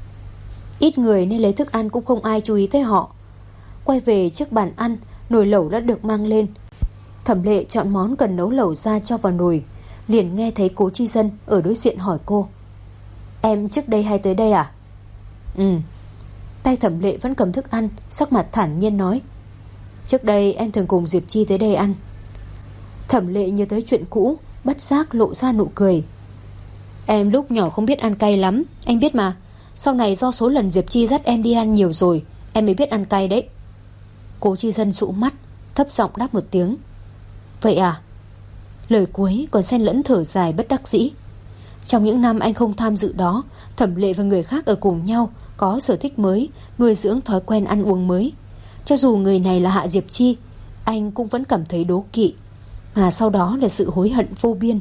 Speaker 1: Ít người nên lấy thức ăn cũng không ai chú ý tới họ. Quay về trước bàn ăn, nồi lẩu đã được mang lên. Thẩm Lệ chọn món cần nấu lẩu ra cho vào nồi, liền nghe thấy Cố Chi Dân ở đối diện hỏi cô: "Em trước đây hay tới đây à?" "Ừ." Tay Thẩm Lệ vẫn cầm thức ăn, sắc mặt thản nhiên nói: "Trước đây em thường cùng Diệp Chi tới đây ăn." Thẩm Lệ nhớ tới chuyện cũ, bất giác lộ ra nụ cười. "Em lúc nhỏ không biết ăn cay lắm, anh biết mà. Sau này do số lần Diệp Chi dắt em đi ăn nhiều rồi, em mới biết ăn cay đấy." Cố Chi Dân dụ mắt, thấp giọng đáp một tiếng: "Vậy à?" Lời cuối còn xen lẫn thở dài bất đắc dĩ. Trong những năm anh không tham dự đó, Thẩm Lệ và người khác ở cùng nhau, có sở thích mới, nuôi dưỡng thói quen ăn uống mới. Cho dù người này là Hạ Diệp Chi, anh cũng vẫn cảm thấy đố kỵ. Mà sau đó là sự hối hận vô biên.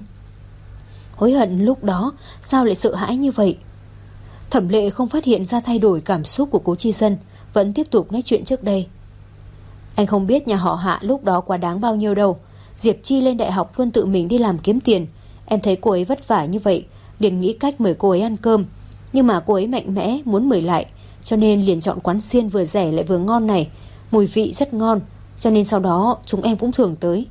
Speaker 1: Hối hận lúc đó sao lại sợ hãi như vậy? Thẩm Lệ không phát hiện ra thay đổi cảm xúc của Cố Chi Dân, vẫn tiếp tục nói chuyện trước đây. "Anh không biết nhà họ Hạ lúc đó quá đáng bao nhiêu đâu. Diệp Chi lên đại học luôn tự mình đi làm kiếm tiền. Em thấy cô ấy vất vả như vậy, liền nghĩ cách mời cô ấy ăn cơm. Nhưng mà cô ấy mạnh mẽ muốn mời lại, cho nên liền chọn quán xiên vừa rẻ lại vừa ngon này. Mùi vị rất ngon, cho nên sau đó chúng em cũng thường tới."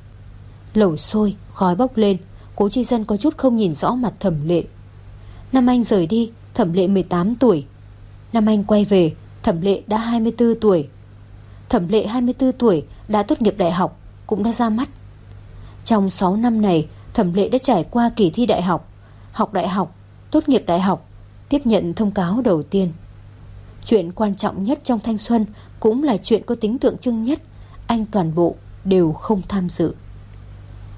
Speaker 1: Lẩu sôi, khói bốc lên, Cố Chi Dân có chút không nhìn rõ mặt Thẩm Lệ. Năm anh rời đi, Thẩm Lệ 18 tuổi. Năm anh quay về, Thẩm Lệ đã 24 tuổi. Thẩm Lệ 24 tuổi đã tốt nghiệp đại học, cũng đã ra mắt. Trong 6 năm này, Thẩm Lệ đã trải qua kỳ thi đại học, học đại học, tốt nghiệp đại học, tiếp nhận thông cáo đầu tiên. Chuyện quan trọng nhất trong thanh xuân cũng là chuyện có tính tượng trưng nhất, anh toàn bộ đều không tham dự.